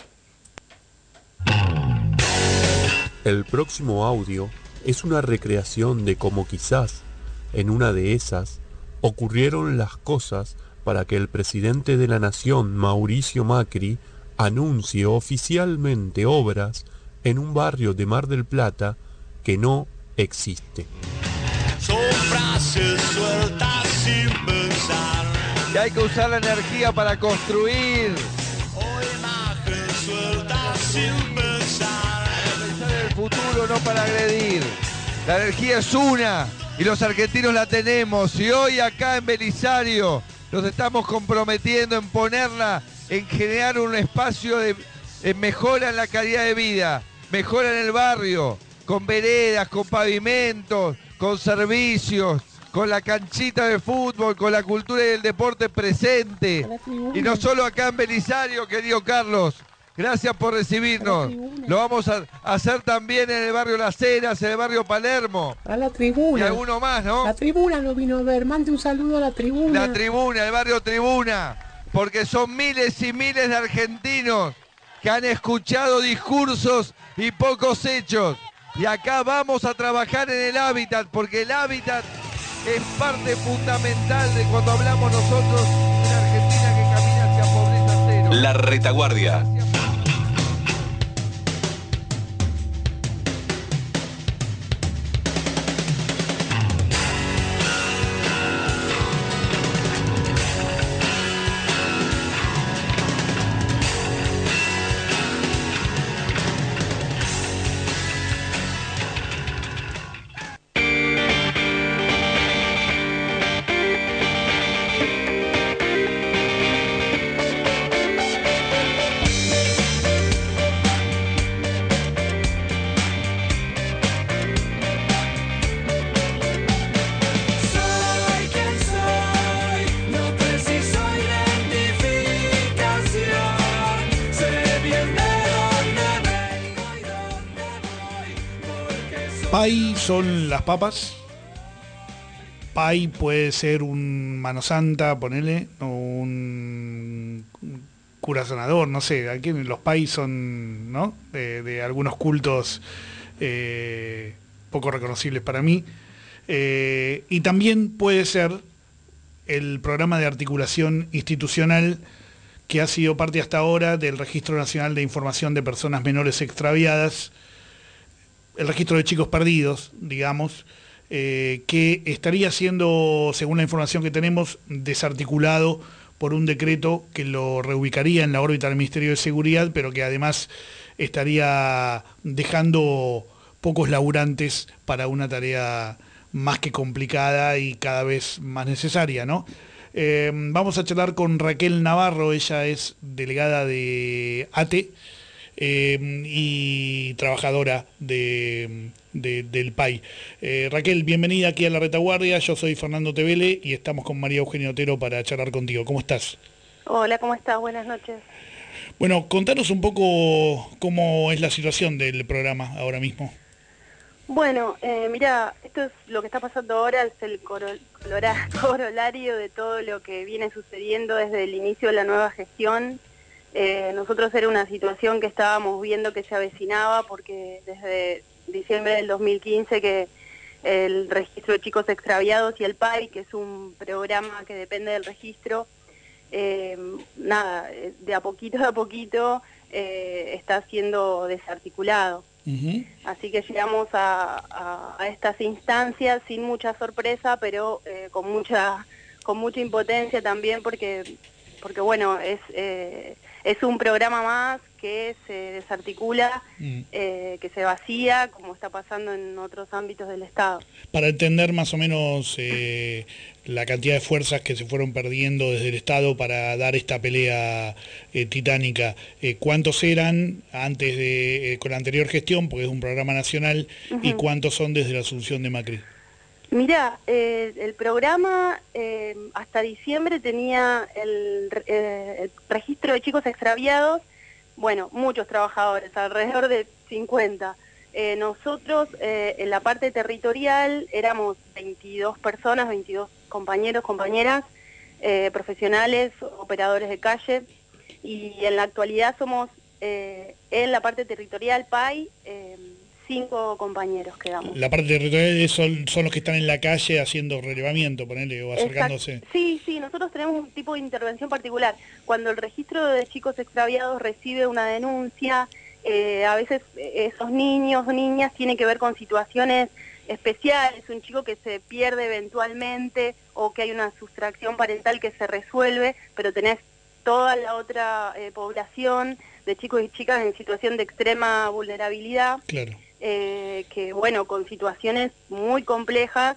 S6: El próximo audio es una recreación de cómo quizás, en una de esas, ocurrieron las cosas para que el presidente de la Nación, Mauricio Macri, anuncie oficialmente obras en un barrio de Mar del Plata que no existe.
S7: Son frases sueltas sin pensar,
S8: Que hay que usar la energía para construir.
S7: o imágenes sueltas sin pensar.
S8: Pensar en el futuro, no para agredir. La energía es una y los argentinos la tenemos. Y hoy acá en Belisario nos estamos comprometiendo en ponerla, en generar un espacio de, de mejora en la calidad de vida, mejora en el barrio, con veredas, con pavimentos, con servicios, con la canchita de fútbol, con la cultura y el deporte presente. Y no solo acá en Belisario, querido Carlos. Gracias por recibirnos. Lo vamos a hacer también en el barrio Las Heras, en el barrio Palermo.
S9: A la
S8: Y
S9: tribuna.
S8: alguno más, ¿no?
S9: La tribuna lo vino a ver. Mande un saludo a la tribuna.
S8: La tribuna, el barrio Tribuna. Porque son miles y miles de argentinos que han escuchado discursos y pocos hechos. Y acá vamos a trabajar en el hábitat, porque el hábitat es parte fundamental de cuando hablamos nosotros de una Argentina que camina hacia pobreza cero.
S1: La Retaguardia.
S4: Pai son las papas. Pai puede ser un mano santa, ponele, o un cura sanador, no sé. Aquí los pai son, ¿no? De, de algunos cultos eh, poco reconocibles para mí. Eh, y también puede ser el programa de articulación institucional que ha sido parte hasta ahora del Registro Nacional de Información de Personas Menores Extraviadas, el registro de chicos perdidos, digamos, eh, que estaría siendo, según la información que tenemos, desarticulado por un decreto que lo reubicaría en la órbita del Ministerio de Seguridad, pero que además estaría dejando pocos laburantes para una tarea más que complicada y cada vez más necesaria, ¿no? Eh, vamos a charlar con Raquel Navarro, ella es delegada de A T E eh, y trabajadora de, de, del Pai. Eh, Raquel, bienvenida aquí a La Retaguardia, yo soy Fernando Tevele y estamos con María Eugenia Otero para charlar contigo. ¿Cómo estás?
S10: Hola, ¿cómo estás? Buenas noches.
S4: Bueno, contanos un poco cómo es la situación del programa ahora mismo.
S10: Bueno, eh, mira, esto es lo que está pasando ahora, es el coro- colora- corolario de todo lo que viene sucediendo desde el inicio de la nueva gestión. Eh, nosotros era una situación que estábamos viendo que se avecinaba porque desde diciembre del dos mil quince que el registro de chicos extraviados y el Pai, que es un programa que depende del registro, eh, nada, de a poquito a poquito eh, está siendo desarticulado. Uh-huh. Así que llegamos a, a, a estas instancias sin mucha sorpresa, pero eh, con mucha con mucha impotencia también, porque porque bueno, es eh, es un programa más que se desarticula, uh-huh. eh, que se vacía, como está pasando en otros ámbitos del Estado.
S4: Para entender más o menos eh, la cantidad de fuerzas que se fueron perdiendo desde el Estado para dar esta pelea eh, titánica, eh, ¿cuántos eran antes de eh, con la anterior gestión, porque es un programa nacional, uh-huh. y cuántos son desde la asunción de Macri?
S10: Mira, eh, el programa eh, hasta diciembre tenía el, eh, el registro de chicos extraviados, bueno, muchos trabajadores, alrededor de cincuenta. Eh, nosotros eh, en la parte territorial éramos veintidós personas, veintidós compañeros, compañeras, eh, profesionales, operadores de calle, y en la actualidad somos eh, en la parte territorial Pai, eh, cinco compañeros quedamos.
S4: La parte territorial son, son los que están en la calle haciendo relevamiento, ponele, o acercándose.
S10: Exacto. Sí, sí, nosotros tenemos un tipo de intervención particular. Cuando el registro de chicos extraviados recibe una denuncia, eh, a veces esos niños o niñas tienen que ver con situaciones especiales, un chico que se pierde eventualmente o que hay una sustracción parental que se resuelve, pero tenés toda la otra eh, población de chicos y chicas en situación de extrema vulnerabilidad. Claro. Eh, que bueno, con situaciones muy complejas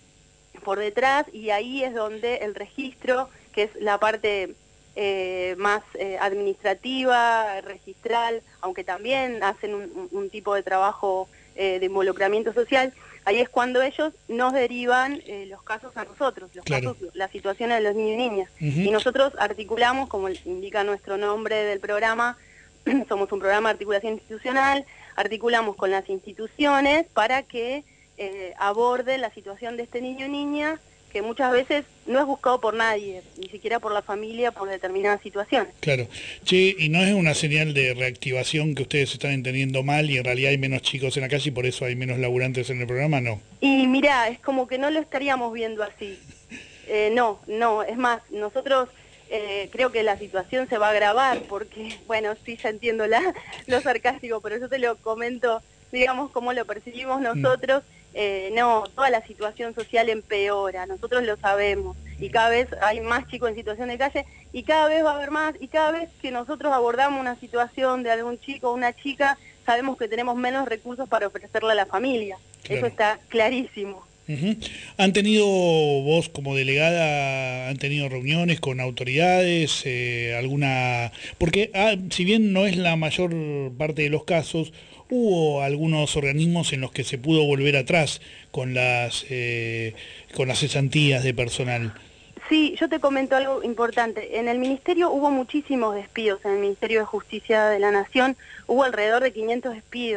S10: por detrás, y ahí es donde el registro, que es la parte eh, más eh, administrativa, registral, aunque también hacen un, un tipo de trabajo eh, de involucramiento social, ahí es cuando ellos nos derivan eh, los casos a nosotros, los claro. casos, las situaciones de los niños y niñas. Uh-huh. Y nosotros articulamos, como indica nuestro nombre del programa, somos un programa de articulación institucional, articulamos con las instituciones para que eh, aborden la situación de este niño o niña, que muchas veces no es buscado por nadie, ni siquiera por la familia, por determinadas situaciones.
S4: Claro. Che, ¿y no es una señal de reactivación que ustedes están entendiendo mal y en realidad hay menos chicos en la calle y por eso hay menos laburantes en el programa? No.
S10: Y mirá, es como que no lo estaríamos viendo así. Eh, no, no, es más, nosotros... Eh, creo que la situación se va a agravar porque, bueno, sí, ya entiendo la, lo sarcástico, pero yo te lo comento, digamos, cómo lo percibimos nosotros. Eh, no, toda la situación social empeora, nosotros lo sabemos, y cada vez hay más chicos en situación de calle, y cada vez va a haber más, y cada vez que nosotros abordamos una situación de algún chico o una chica, sabemos que tenemos menos recursos para ofrecerle a la familia. Claro. Eso está clarísimo.
S4: Uh-huh. ¿Han tenido, vos como delegada, han tenido reuniones con autoridades, eh, alguna...? Porque ah, si bien no es la mayor parte de los casos, hubo algunos organismos en los que se pudo volver atrás con las, eh, con las cesantías de personal.
S10: Sí, yo te comento algo importante. En el Ministerio hubo muchísimos despidos, en el Ministerio de Justicia de la Nación hubo alrededor de quinientos despidos.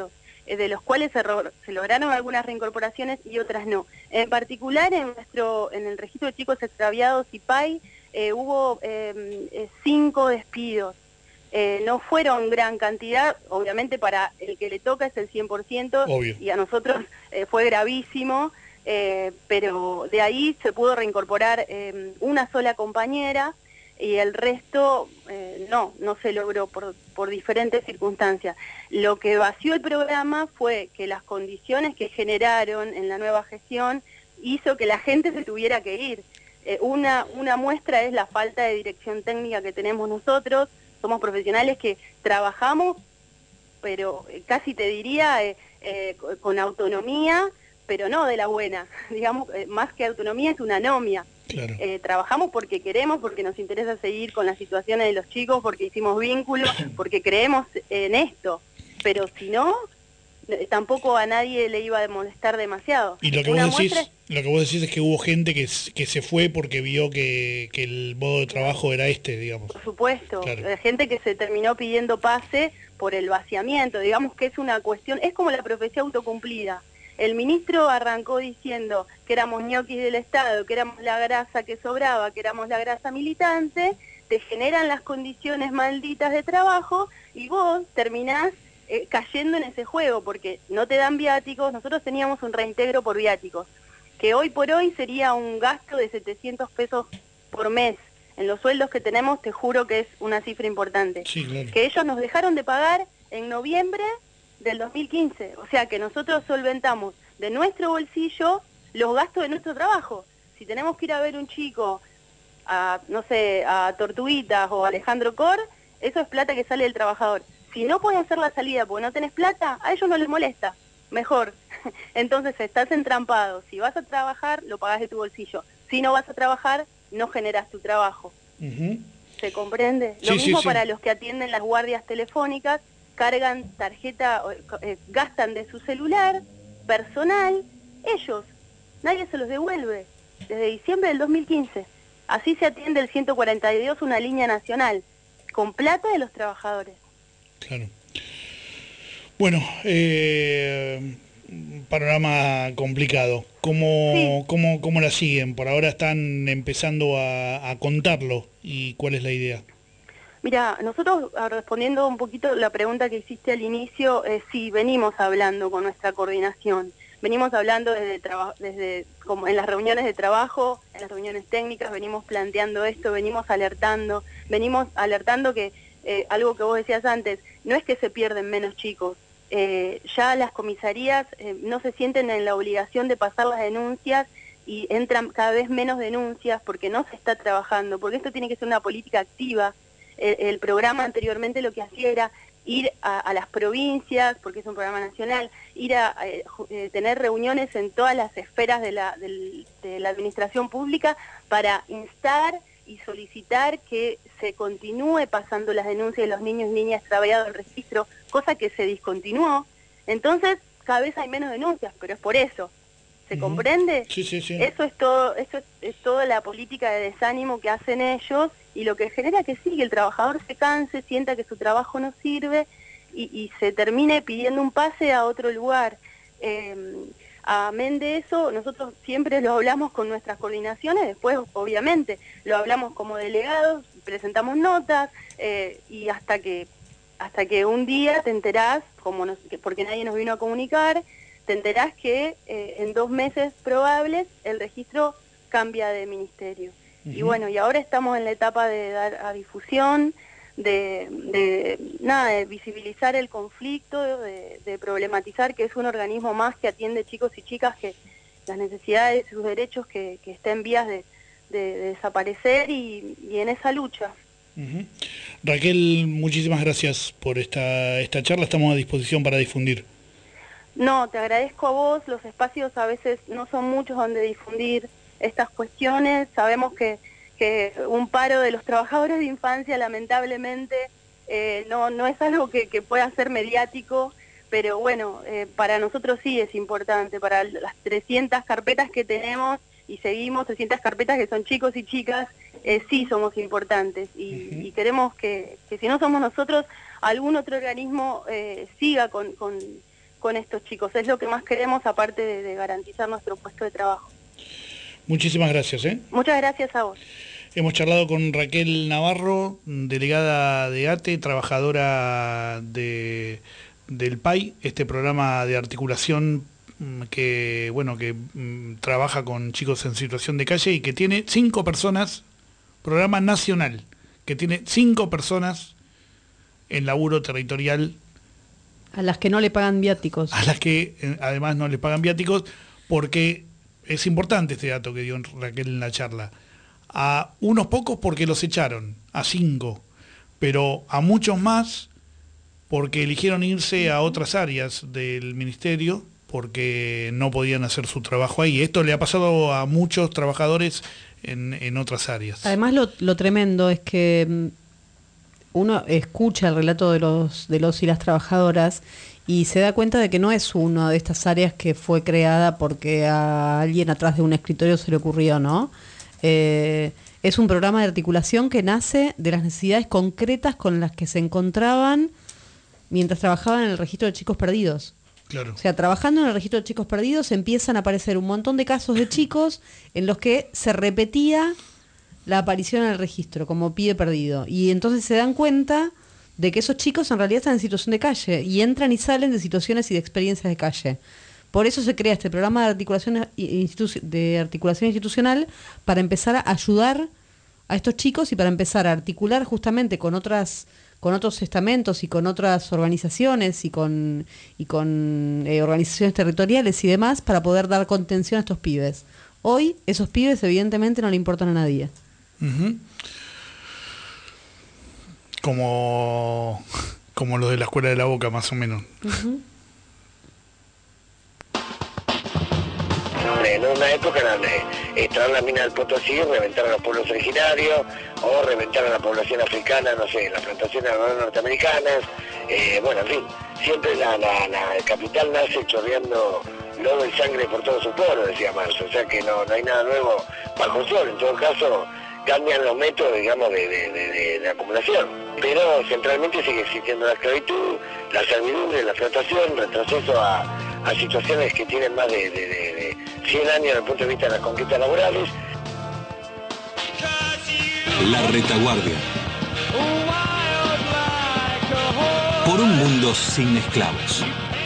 S10: eh, de los cuales se, se lograron algunas reincorporaciones y otras no. En particular, en nuestro en el registro de chicos extraviados I P A I eh, hubo eh, cinco despidos. Eh, no fueron gran cantidad, obviamente para el que le toca es el cien por ciento.
S4: Obvio.
S10: Y a nosotros eh, fue gravísimo, eh, pero de ahí se pudo reincorporar eh, una sola compañera y el resto eh, no, no se logró por, por diferentes circunstancias. Lo que vació el programa fue que las condiciones que generaron en la nueva gestión hizo que la gente se tuviera que ir. Eh, una, una muestra es la falta de dirección técnica que tenemos nosotros. Somos profesionales que trabajamos, pero casi te diría eh, eh, con autonomía, pero no de la buena. Digamos, eh, más que autonomía es una anomia.
S4: Claro.
S10: Eh, trabajamos porque queremos, porque nos interesa seguir con las situaciones de los chicos, porque hicimos vínculos, porque creemos en esto. Pero si no, eh, tampoco a nadie le iba a molestar demasiado.
S4: Y lo que,
S10: Una
S4: vos decís,
S10: muestra...
S4: lo que vos decís es que hubo gente que, s- que se fue porque vio que, que el modo de trabajo era este, digamos.
S10: Por supuesto,
S4: Claro.
S10: eh, gente que se terminó pidiendo pase por el vaciamiento, digamos que es una cuestión, es como la profecía autocumplida. El ministro arrancó diciendo que éramos ñoquis del Estado, que éramos la grasa que sobraba, que éramos la grasa militante, te generan las condiciones malditas de trabajo y vos terminás eh, cayendo en ese juego porque no te dan viáticos. Nosotros teníamos un reintegro por viáticos, que hoy por hoy sería un gasto de setecientos pesos por mes. En los sueldos que tenemos, te juro que es una cifra importante.
S4: Sí, claro.
S10: Que ellos nos dejaron de pagar en noviembre del dos mil quince. O sea que nosotros solventamos de nuestro bolsillo los gastos de nuestro trabajo. Si tenemos que ir a ver un chico, a, no sé, a Tortuguitas o a Alejandro Cor, eso es plata que sale del trabajador. Si no puedes hacer la salida porque no tenés plata, a ellos no les molesta. Mejor. Entonces estás entrampado. Si vas a trabajar, lo pagás de tu bolsillo. Si no vas a trabajar, no generas tu trabajo.
S4: Ujú.
S10: ¿Se comprende?
S4: Sí,
S10: Lo
S4: sí,
S10: mismo
S4: sí.
S10: para los que atienden las guardias telefónicas, cargan tarjeta, eh, gastan de su celular personal, ellos. Nadie se los devuelve. Desde diciembre del dos mil quince. Así se atiende el ciento cuarenta y dos, una línea nacional, con plata de los trabajadores.
S4: Claro. Bueno, eh, panorama complicado. ¿Cómo,
S10: Sí.
S4: cómo, ¿Cómo la siguen? Por ahora están empezando a, a contarlo. ¿Y cuál es la idea?
S10: Mira, nosotros, ah, respondiendo un poquito la pregunta que hiciste al inicio, eh, sí, venimos hablando con nuestra coordinación. Venimos hablando desde, traba- desde como en las reuniones de trabajo, en las reuniones técnicas, venimos planteando esto, venimos alertando, venimos alertando que, eh, algo que vos decías antes, no es que se pierden menos chicos, eh, ya las comisarías eh, no se sienten en la obligación de pasar las denuncias y entran cada vez menos denuncias porque no se está trabajando, porque esto tiene que ser una política activa. El, el programa anteriormente lo que hacía era ir a, a las provincias, porque es un programa nacional, ir a, a, eh, tener reuniones en todas las esferas de la, del- de la administración pública para instar y solicitar que se continúe pasando las denuncias de los niños y niñas extraviados del registro, cosa que se discontinuó. Entonces, cada vez hay menos denuncias, pero es por eso. ¿Se
S4: Ujú.
S10: comprende?
S4: Sí, sí, sí.
S10: Eso es todo, eso es, es toda la política de desánimo que hacen ellos y lo que genera que sí, que el trabajador se canse, sienta que su trabajo no sirve y, y se termine pidiendo un pase a otro lugar. Eh, amén de eso, nosotros siempre lo hablamos con nuestras coordinaciones, después obviamente lo hablamos como delegados, presentamos notas eh, y hasta que hasta que un día te enterás, como nos- que- porque nadie nos vino a comunicar, te enterás que eh, en dos meses probables el registro cambia de ministerio. Y
S4: Ujú.
S10: bueno, y ahora estamos en la etapa de dar a difusión, de, de nada, de visibilizar el conflicto, de, de problematizar que es un organismo más que atiende chicos y chicas que las necesidades y sus derechos que, que está en vías de, de- de desaparecer y, y en esa lucha.
S4: Ujú. Raquel, muchísimas gracias por esta, esta charla. Estamos a disposición para difundir.
S10: No, te agradezco a vos, los espacios a veces no son muchos donde difundir estas cuestiones, sabemos que, que un paro de los trabajadores de infancia lamentablemente eh, no, no es algo que, que pueda ser mediático, pero bueno, eh, para nosotros sí es importante, para las trescientas carpetas que tenemos y seguimos, trescientas carpetas que son chicos y chicas, eh, sí somos importantes y,
S4: Ujú.
S10: y queremos que, que si no somos nosotros, algún otro organismo eh, siga con... con con estos chicos. Es lo que más queremos, aparte de, de garantizar nuestro puesto de trabajo.
S4: Muchísimas gracias. ¿eh?
S10: Muchas gracias a vos.
S4: Hemos charlado con Raquel Navarro, delegada de A T E, trabajadora de, del P A I, este programa de articulación que, bueno, que mm, trabaja con chicos en situación de calle y que tiene cinco personas, programa nacional, que tiene cinco personas en laburo territorial.
S3: A las que no le pagan viáticos.
S4: A las que eh, además no le pagan viáticos, porque es importante este dato que dio Raquel en la charla. A unos pocos porque los echaron, a cinco, pero a muchos más porque eligieron irse a otras áreas del ministerio porque no podían hacer su trabajo ahí. Esto le ha pasado a muchos trabajadores en, en otras áreas.
S3: Además lo, lo tremendo es que uno escucha el relato de los, de los y las trabajadoras y se da cuenta de que no es una de estas áreas que fue creada porque a alguien atrás de un escritorio se le ocurrió, ¿no? Eh, es un programa de articulación que nace de las necesidades concretas con las que se encontraban mientras trabajaban en el registro de chicos perdidos.
S4: Claro.
S3: O sea, trabajando en el registro de chicos perdidos empiezan a aparecer un montón de casos de chicos en los que se repetía la aparición en el registro como pibe perdido. Y entonces se dan cuenta de que esos chicos en realidad están en situación de calle y entran y salen de situaciones y de experiencias de calle. Por eso se crea este programa de articulación, institu- de articulación institucional para empezar a ayudar a estos chicos y para empezar a articular justamente con otras con otros estamentos y con otras organizaciones y con y con eh, organizaciones territoriales y demás para poder dar contención a estos pibes. Hoy esos pibes evidentemente no le importan a nadie.
S4: Uh-huh. Como como los de la Escuela de la Boca, más o menos.
S3: Uh-huh.
S11: En una época eran eh, extraer la mina del Potosí y reventar a los pueblos originarios, o reventar a la población africana, no sé, las plantaciones norteamericanas, eh, bueno, en fin, siempre la, la, la capital nace chorreando lodo y sangre por todo su pueblo, decía Marx, o sea que no, no hay nada nuevo bajo el sol, en todo caso cambian los métodos, digamos, de, de, de, de, de acumulación, pero centralmente sigue existiendo la esclavitud, la servidumbre, la explotación, retroceso a, a situaciones que tienen más de, de, de, de cien años desde el punto de vista de las conquistas laborales.
S1: La retaguardia. Por un mundo sin esclavos.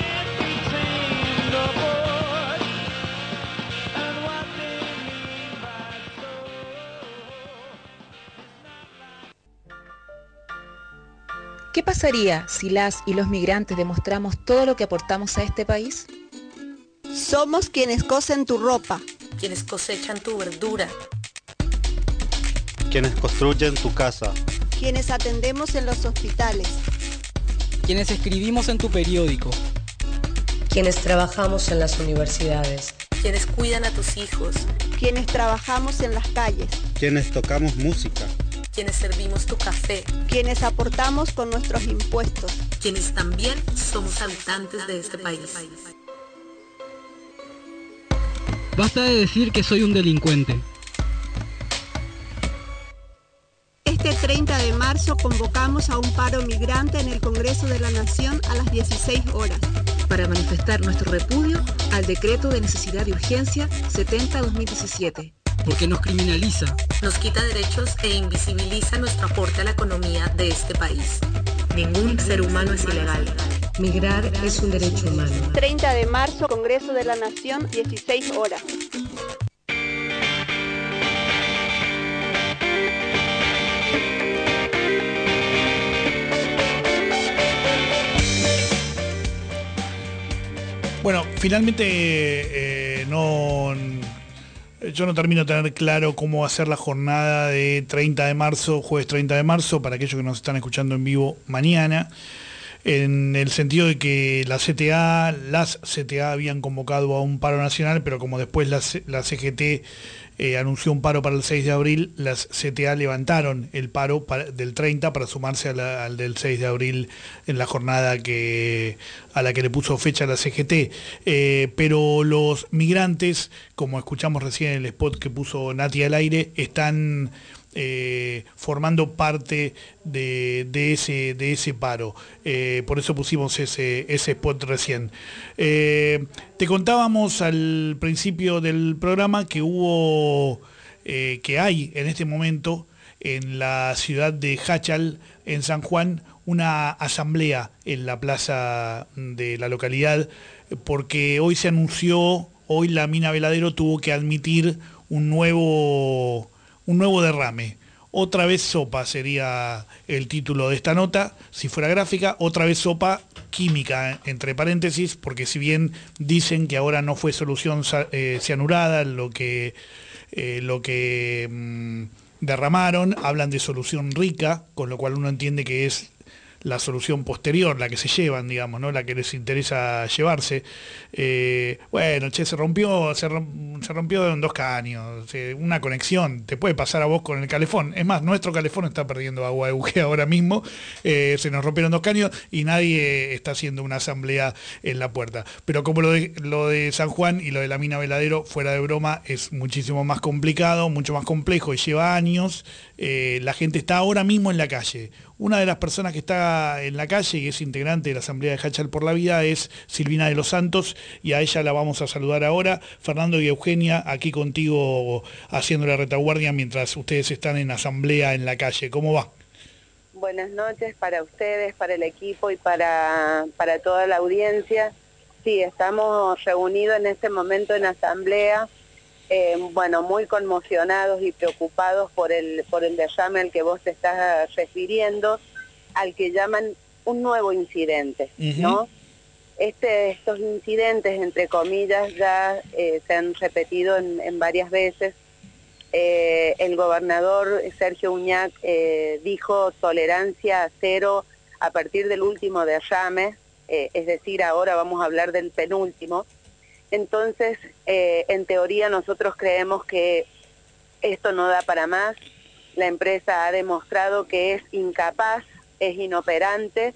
S12: ¿Qué pasaría si las y los migrantes demostramos todo lo que aportamos a este país?
S13: Somos quienes cosen tu ropa,
S14: quienes cosechan tu verdura,
S15: quienes construyen tu casa,
S13: quienes atendemos en los hospitales,
S16: quienes escribimos en tu periódico,
S14: quienes trabajamos en las universidades, quienes cuidan a tus hijos,
S13: quienes trabajamos en las calles,
S15: quienes tocamos música,
S14: quienes servimos tu café,
S13: quienes aportamos con nuestros impuestos,
S14: quienes también somos habitantes de este país.
S16: Basta de decir que soy un delincuente.
S13: Este treinta de marzo convocamos a un paro migrante en el Congreso de la Nación a las dieciséis horas.
S12: Para manifestar nuestro repudio al decreto de necesidad de urgencia setenta barra dos mil diecisiete.
S16: Porque nos criminaliza,
S14: nos quita derechos e invisibiliza nuestro aporte a la economía de este país. Ningún ser humano es ilegal. Migrar es un derecho humano.
S13: treinta de marzo, Congreso de la Nación, dieciséis horas.
S4: Bueno, finalmente eh, no... Yo no termino de tener claro cómo hacer la jornada de treinta de marzo, jueves treinta de marzo, para aquellos que nos están escuchando en vivo mañana, en el sentido de que la C T A, las C T A habían convocado a un paro nacional, pero como después la, la C G T eh, anunció un paro para el seis de abril, las C T A levantaron el paro para, del treinta para sumarse a la, al del seis de abril en la jornada que a la que le puso fecha la C G T. Eh, pero los migrantes, como escuchamos recién en el spot que puso Nati al aire, están eh, formando parte de, de, ese, de ese paro. Eh, por eso pusimos ese, ese spot recién. Eh, te contábamos al principio del programa que hubo, eh, que hay en este momento en la ciudad de Jáchal, en San Juan, una asamblea en la plaza de la localidad, porque hoy se anunció, hoy la mina Veladero tuvo que admitir un nuevo, un nuevo derrame. Otra vez sopa sería el título de esta nota, si fuera gráfica, otra vez sopa química, entre paréntesis, porque si bien dicen que ahora no fue solución eh, cianurada lo que, eh, lo que mmm, derramaron, hablan de solución rica, con lo cual uno entiende que es la solución posterior, la que se llevan, digamos, ¿no? La que les interesa llevarse. Eh, bueno, che, se rompió, se rompió, se rompió en dos caños, eh, una conexión, te puede pasar a vos con el calefón. Es más, nuestro calefón está perdiendo agua de bujía ahora mismo, eh, se nos rompieron dos caños y nadie está haciendo una asamblea en la puerta. Pero como lo de, lo de San Juan y lo de la mina Veladero, fuera de broma, es muchísimo más complicado, mucho más complejo y lleva años. Eh, la gente está ahora mismo en la calle. Una de las personas que está en la calle y es integrante de la Asamblea de Jáchal por la Vida es Silvina de los Santos, y a ella la vamos a saludar ahora. Fernando y Eugenia, aquí contigo haciendo la retaguardia mientras ustedes están en asamblea en la calle. ¿Cómo va?
S17: Buenas noches para ustedes, para el equipo y para, para toda la audiencia. Sí, estamos reunidos en este momento en asamblea. Eh, bueno, muy conmocionados y preocupados por el, por el derrame al que vos te estás refiriendo, al que llaman un nuevo incidente, uh-huh. ¿no? Este, estos incidentes, entre comillas, ya eh, se han repetido en, en varias veces. Eh, el gobernador Sergio Uñac eh, dijo tolerancia cero a partir del último derrame, eh, es decir, ahora vamos a hablar del penúltimo. Entonces, eh, en teoría nosotros creemos que esto no da para más. La empresa ha demostrado que es incapaz, es inoperante,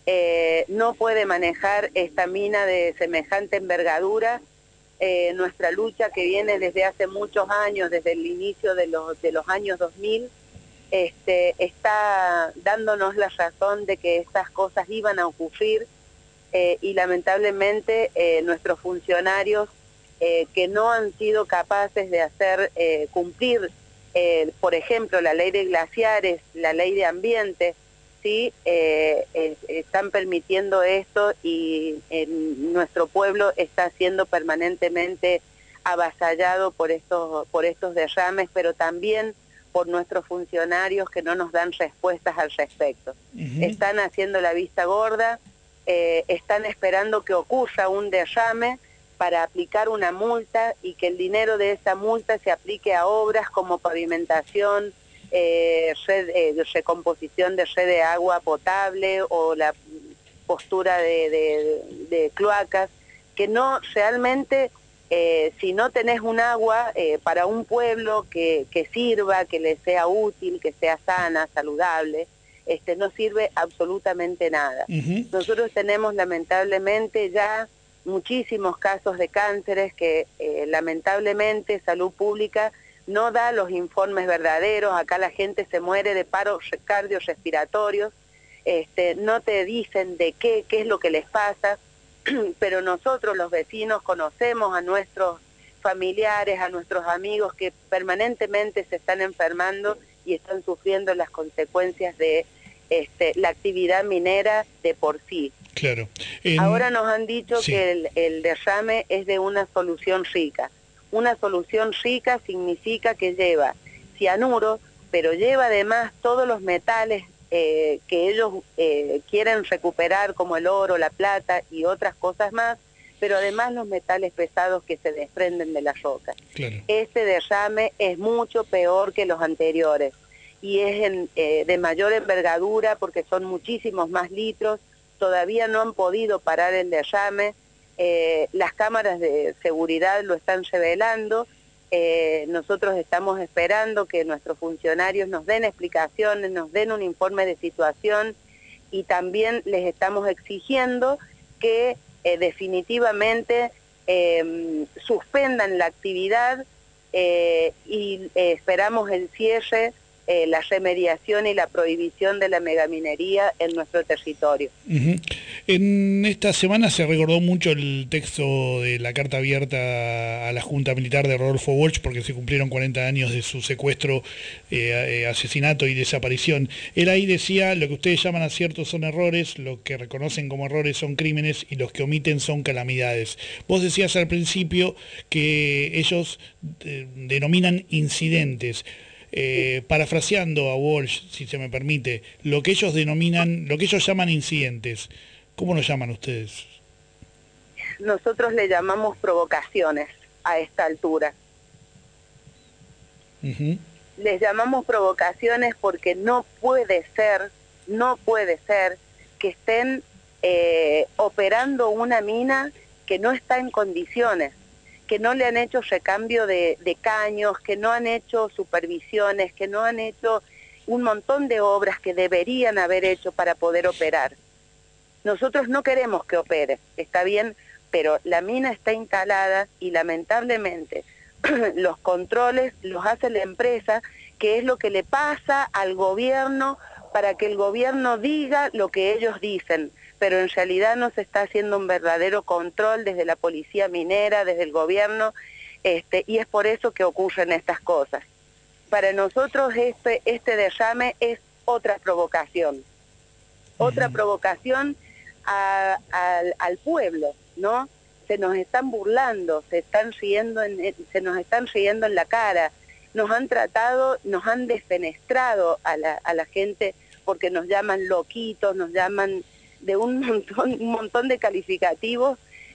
S17: eh, no puede manejar esta mina de semejante envergadura. Eh, nuestra lucha, que viene desde hace muchos años, desde el inicio de los, de los años dos mil, este, está dándonos la razón de que estas cosas iban a ocurrir. Eh, y lamentablemente eh, nuestros funcionarios eh, que no han sido capaces de hacer eh, cumplir, eh, por ejemplo, la ley de glaciares, la ley de ambiente, ¿sí? eh, eh, están permitiendo esto y eh, nuestro pueblo está siendo permanentemente avasallado por estos, por estos derrames, pero también por nuestros funcionarios que no nos dan respuestas al respecto. Uh-huh. Están haciendo la vista gorda. Eh, están esperando que ocurra un derrame para aplicar una multa y que el dinero de esa multa se aplique a obras como pavimentación, eh, red, eh, recomposición de red de agua potable o la postura de, de, de cloacas, que no realmente, eh, si no tenés un agua eh, para un pueblo que, que sirva, que le sea útil, que sea sana, saludable, Este, no sirve absolutamente nada. Uh-huh. Nosotros tenemos lamentablemente ya muchísimos casos de cánceres que eh, lamentablemente Salud Pública no da los informes verdaderos. Acá la gente se muere de paros cardiorrespiratorios, este, no te dicen de qué, qué es lo que les pasa, pero nosotros los vecinos conocemos a nuestros familiares, a nuestros amigos que permanentemente se están enfermando y están sufriendo las consecuencias de este, la actividad minera de por sí.
S4: Claro.
S17: En... Ahora nos han dicho sí. que el, el derrame es de una solución rica. Una solución rica significa que lleva cianuro, pero lleva además todos los metales eh, que ellos eh, quieren recuperar, como el oro, la plata y otras cosas más, pero además los metales pesados que se desprenden de las rocas. Claro. Este derrame es mucho peor que los anteriores y es en, eh, de mayor envergadura porque son muchísimos más litros, todavía no han podido parar el derrame, eh, las cámaras de seguridad lo están revelando, eh, nosotros estamos esperando que nuestros funcionarios nos den explicaciones, nos den un informe de situación y también les estamos exigiendo que Eh, definitivamente eh, suspendan la actividad eh, y eh, esperamos el cierre eh, la remediación y la prohibición de la megaminería en nuestro territorio.
S4: Uh-huh. En esta semana se recordó mucho el texto de la carta abierta a la Junta Militar de Rodolfo Walsh, porque se cumplieron cuarenta años de su secuestro, eh, eh, asesinato y desaparición. Él ahí decía: lo que ustedes llaman aciertos son errores, lo que reconocen como errores son crímenes y los que omiten son calamidades. Vos decías al principio que ellos eh, denominan incidentes. Eh, parafraseando a Walsh, si se me permite, lo que ellos denominan, lo que ellos llaman incidentes, ¿cómo lo llaman ustedes?
S17: Nosotros le llamamos provocaciones a esta altura.
S4: Uh-huh.
S17: Les llamamos provocaciones porque no puede ser, no puede ser que estén eh, operando una mina que no está en condiciones, que no le han hecho recambio de, de caños, que no han hecho supervisiones, que no han hecho un montón de obras que deberían haber hecho para poder operar. Nosotros no queremos que opere, está bien, pero la mina está instalada y lamentablemente los controles los hace la empresa, que es lo que le pasa al gobierno para que el gobierno diga lo que ellos dicen, pero en realidad no se está haciendo un verdadero control desde la policía minera, desde el gobierno, este, y es por eso que ocurren estas cosas. Para nosotros este, este derrame es otra provocación, otra provocación a, a, al pueblo, ¿no? Se nos están burlando, se están riendo en, se nos están riendo en la cara, nos han tratado, nos han defenestrado a la, a la gente porque nos llaman loquitos, nos llaman de un montón, un montón de calificativos,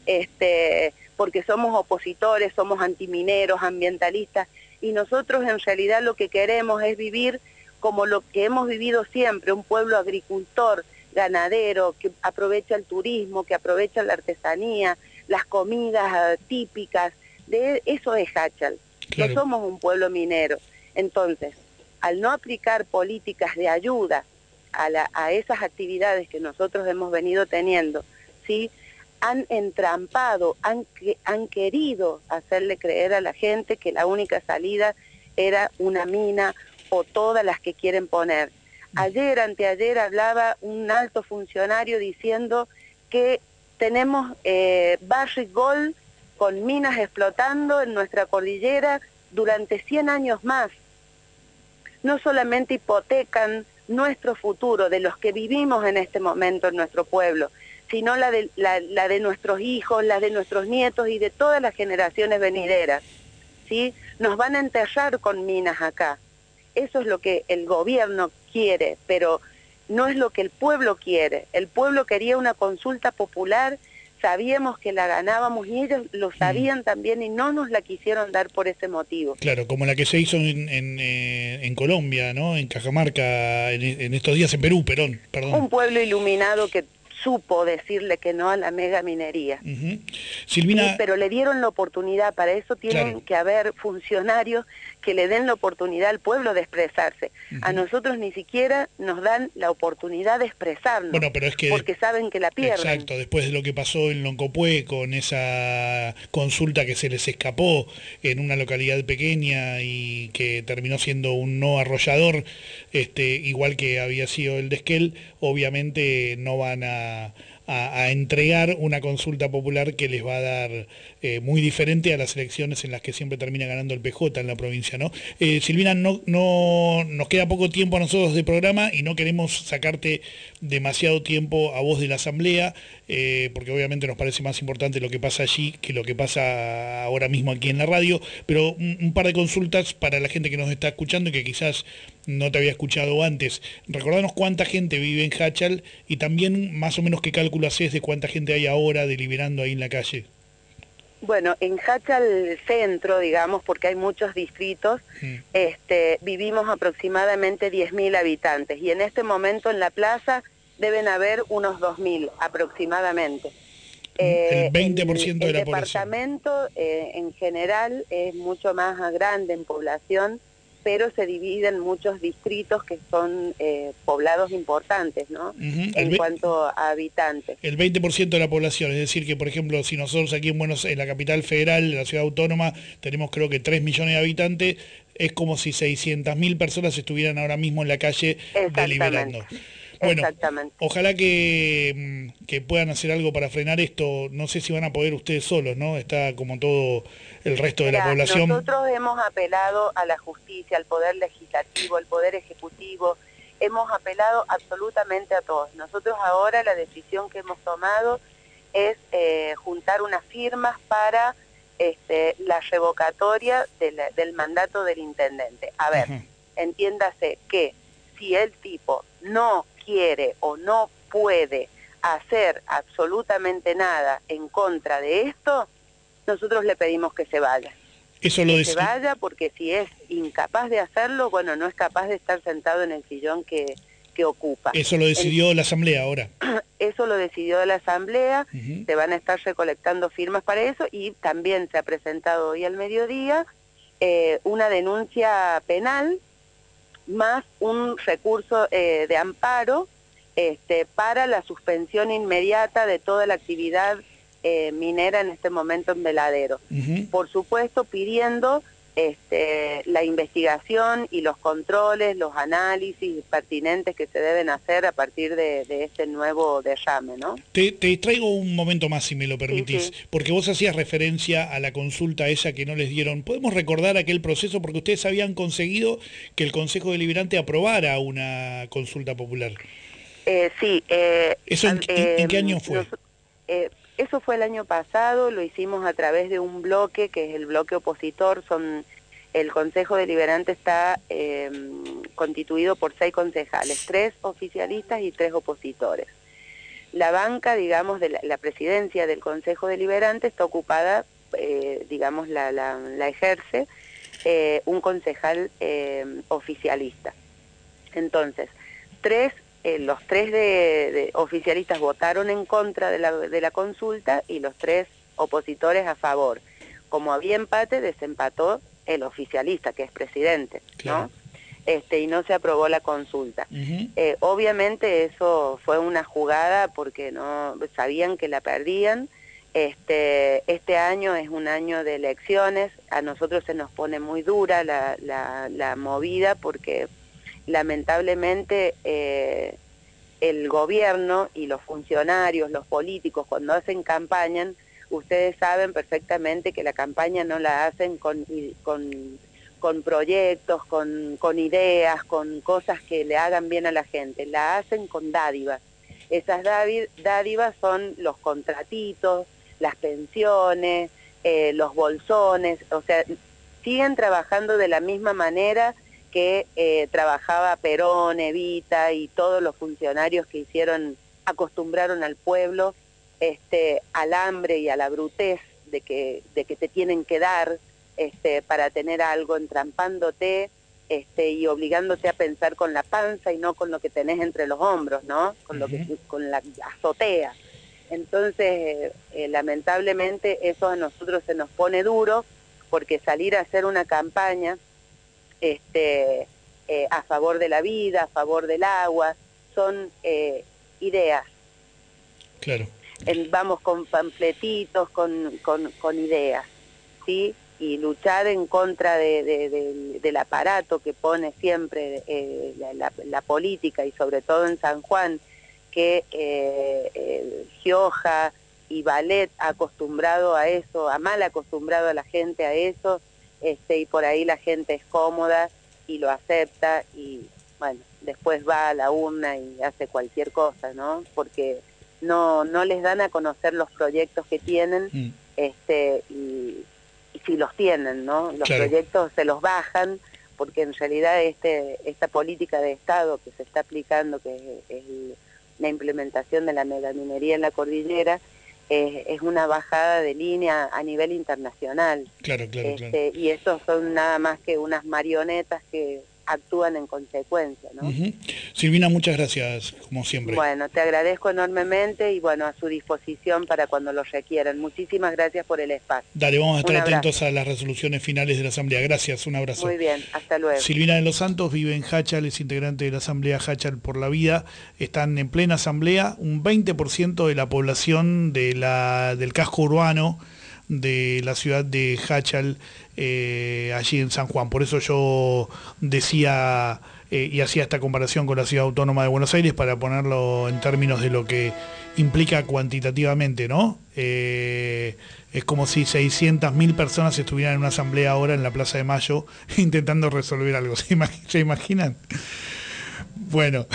S17: este, porque somos opositores, somos antimineros, ambientalistas, y nosotros en realidad lo que queremos es vivir como lo que hemos vivido siempre, un pueblo agricultor, ganadero, que aprovecha el turismo, que aprovecha la artesanía, las comidas típicas, de eso es Háchal. Claro. No somos un pueblo minero. Entonces, al no aplicar políticas de ayuda a, la, a esas actividades que nosotros hemos venido teniendo, ¿sí?, han entrampado, han, han querido hacerle creer a la gente que la única salida era una mina o todas las que quieren poner. Ayer, anteayer, hablaba un alto funcionario diciendo que tenemos eh, Barrick Gold con minas explotando en nuestra cordillera durante cien años más. No solamente hipotecan nuestro futuro, de los que vivimos en este momento en nuestro pueblo, sino la de, la, la de nuestros hijos, la de nuestros nietos y de todas las generaciones venideras, ¿sí? Nos van a enterrar con minas acá. Eso es lo que el gobierno quiere, pero no es lo que el pueblo quiere. El pueblo quería una consulta popular, sabíamos que la ganábamos y ellos lo sabían también y no nos la quisieron dar por ese motivo.
S4: Claro, como la que se hizo en, en, en Colombia, ¿no? En Cajamarca, en, en estos días en Perú, Perón, perdón.
S17: Un pueblo iluminado que supo decirle que no a la mega minería.
S4: Uh-huh. Silvina...
S17: Sí, pero le dieron la oportunidad, para eso tienen
S4: claro.
S17: que haber funcionarios que le den la oportunidad al pueblo de expresarse. Uh-huh. A nosotros ni siquiera nos dan la oportunidad de expresarnos,
S4: bueno, pero es que
S17: porque saben que la pierden.
S4: Exacto, después de lo que pasó en Loncopué con esa consulta que se les escapó en una localidad pequeña y que terminó siendo un no arrollador, este, igual que había sido el de Esquel, obviamente no van a A, a entregar una consulta popular que les va a dar eh, muy diferente a las elecciones en las que siempre termina ganando el P J en la provincia, ¿no? Eh, Silvina, no, no, nos queda poco tiempo a nosotros de programa y no queremos sacarte demasiado tiempo a vos de la Asamblea, eh, porque obviamente nos parece más importante lo que pasa allí que lo que pasa ahora mismo aquí en la radio, pero un, un par de consultas para la gente que nos está escuchando y que quizás no te había escuchado antes. Recordanos cuánta gente vive en Háchal y también más o menos qué cálculo haces de cuánta gente hay ahora deliberando ahí en la calle.
S17: Bueno, en Háchal centro, digamos, porque hay muchos distritos, mm. este, vivimos aproximadamente diez mil habitantes y en este momento en la plaza deben haber unos dos mil aproximadamente.
S4: El veinte por ciento
S17: eh,
S4: de la
S17: población. El departamento eh, en general es mucho más grande en población, pero se divide en muchos distritos que son eh, poblados importantes, ¿no? Uh-huh. En ve- cuanto a habitantes.
S4: El veinte por ciento de la población, es decir que, por ejemplo, si nosotros aquí en Buenos en la capital federal, en la ciudad autónoma, tenemos creo que tres millones de habitantes, es como si seiscientas mil personas estuvieran ahora mismo en la calle deliberando. Bueno, ojalá que, que puedan hacer algo para frenar esto. No sé si van a poder ustedes solos, ¿no? Está como todo el resto de
S17: Mirá,
S4: la población.
S17: Nosotros hemos apelado a la justicia, al poder legislativo, al poder ejecutivo. Hemos apelado absolutamente a todos. Nosotros ahora la decisión que hemos tomado es eh, juntar unas firmas para este, la revocatoria de la, del mandato del intendente. A ver, uh-huh. entiéndase que si el tipo no quiere o no puede hacer absolutamente nada en contra de esto, nosotros le pedimos que se vaya.
S4: Eso lo
S17: que se vaya, porque si es incapaz de hacerlo, bueno, no es capaz de estar sentado en el sillón que, que ocupa.
S4: Eso lo decidió el, la Asamblea ahora.
S17: Eso lo decidió la Asamblea,
S4: uh-huh.
S17: se van a estar recolectando firmas para eso, y también se ha presentado hoy al mediodía eh, una denuncia penal más un recurso eh, de amparo este, para la suspensión inmediata de toda la actividad eh, minera en este momento en Veladero.
S4: Uh-huh.
S17: Por supuesto, pidiendo este, la investigación y los controles, los análisis pertinentes que se deben hacer a partir de, de este nuevo derrame, ¿no?
S4: Te, te traigo un momento más, si me lo permitís,
S17: sí, sí.
S4: porque vos hacías referencia a la consulta esa que no les dieron. ¿Podemos recordar aquel proceso? Porque ustedes habían conseguido que el Consejo Deliberante aprobara una consulta popular.
S17: Eh, sí. Eh,
S4: ¿Eso en,
S17: eh,
S4: en qué año fue?
S17: Nos, eh, Eso fue el año pasado, lo hicimos a través de un bloque, que es el bloque opositor. Son el Consejo Deliberante está eh, constituido por seis concejales, tres oficialistas y tres opositores. La banca, digamos, de la, la presidencia del Consejo Deliberante está ocupada, eh, digamos, la, la, la ejerce eh, un concejal eh, oficialista. Entonces, tres... Eh, los tres de, de oficialistas votaron en contra de la, de la consulta y los tres opositores a favor. Como había empate, desempató el oficialista, que es presidente,
S4: claro.
S17: ¿no? Este, y no se aprobó la consulta.
S4: Uh-huh.
S17: Eh, obviamente eso fue una jugada porque no sabían que la perdían. Este, este año es un año de elecciones, a nosotros se nos pone muy dura la, la, la movida porque lamentablemente eh, el gobierno y los funcionarios, los políticos, cuando hacen campaña, ustedes saben perfectamente que la campaña no la hacen con, con, con proyectos, con, con ideas, con cosas que le hagan bien a la gente, la hacen con dádivas. Esas dádivas son los contratitos, las pensiones, eh, los bolsones, o sea, siguen trabajando de la misma manera que eh, trabajaba Perón, Evita y todos los funcionarios que hicieron, acostumbraron al pueblo este, al hambre y a la brutez de que, de que te tienen que dar este, para tener algo, entrampándote este, y obligándote a pensar con la panza y no con lo que tenés entre los hombros, ¿no? Con, lo que, con la azotea. Entonces, eh, lamentablemente eso a nosotros se nos pone duro porque salir a hacer una campaña Este, eh, a favor de la vida, a favor del agua, son eh, ideas.
S4: Claro.
S17: En, vamos con panfletitos, con, con, con ideas, ¿sí? Y luchar en contra de, de, de, del aparato que pone siempre eh, la, la, la política, y sobre todo en San Juan, que eh, eh, Gioja y Ballet ha acostumbrado a eso, ha mal acostumbrado a la gente a eso. Este, y por ahí la gente es cómoda y lo acepta y bueno, después va a la urna y hace cualquier cosa, ¿no? Porque no, no les dan a conocer los proyectos que tienen, mm. este, y, y si los tienen, ¿no? Los claro. proyectos se los bajan porque en realidad este, esta política de Estado que se está aplicando, que es, es la implementación de la megaminería en la cordillera, Es, es una bajada de línea a nivel internacional.
S4: Claro, claro,
S17: este,
S4: claro.
S17: Y esos son nada más que unas marionetas que actúan en consecuencia, ¿no?
S4: Uh-huh. Silvina, muchas gracias, como siempre.
S17: Bueno, te agradezco enormemente y bueno, a su disposición para cuando lo requieran. Muchísimas gracias por el espacio.
S4: Dale, vamos a estar atentos a las resoluciones finales de la Asamblea. Gracias, un abrazo.
S17: Muy bien, hasta luego.
S4: Silvina de los Santos vive en Hachal, es integrante de la Asamblea Hachal por la Vida. Están en plena asamblea, un veinte por ciento de la población de la, del casco urbano de la ciudad de Hachal, eh, allí en San Juan. Por eso yo decía eh, y hacía esta comparación con la ciudad autónoma de Buenos Aires para ponerlo en términos de lo que implica cuantitativamente, ¿no? Eh, es como si seiscientas mil personas estuvieran en una asamblea ahora en la Plaza de Mayo intentando resolver algo. ¿Se, imag- ¿se imaginan? Bueno,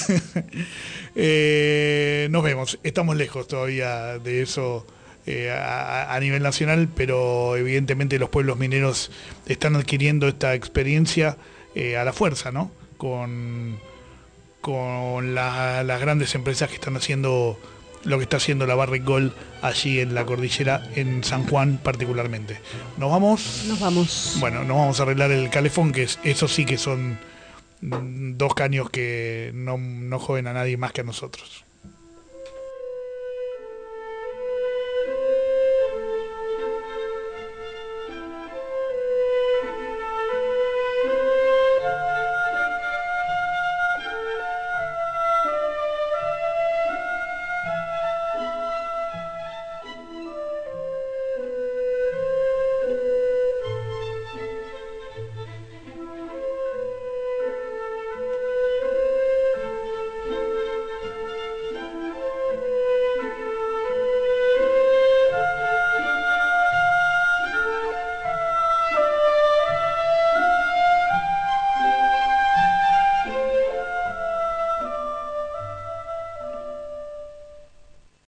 S4: eh, nos vemos. Estamos lejos todavía de eso eh, a, a nivel nacional, pero evidentemente los pueblos mineros están adquiriendo esta experiencia eh, a la fuerza, ¿no? Con, con la, las grandes empresas que están haciendo lo que está haciendo la Barrick Gold allí en la cordillera, en San Juan particularmente. ¿Nos vamos?
S3: Nos vamos.
S4: Bueno, nos vamos a arreglar el calefón, que es, eso sí que son dos caños que no, no joden a nadie más que a nosotros.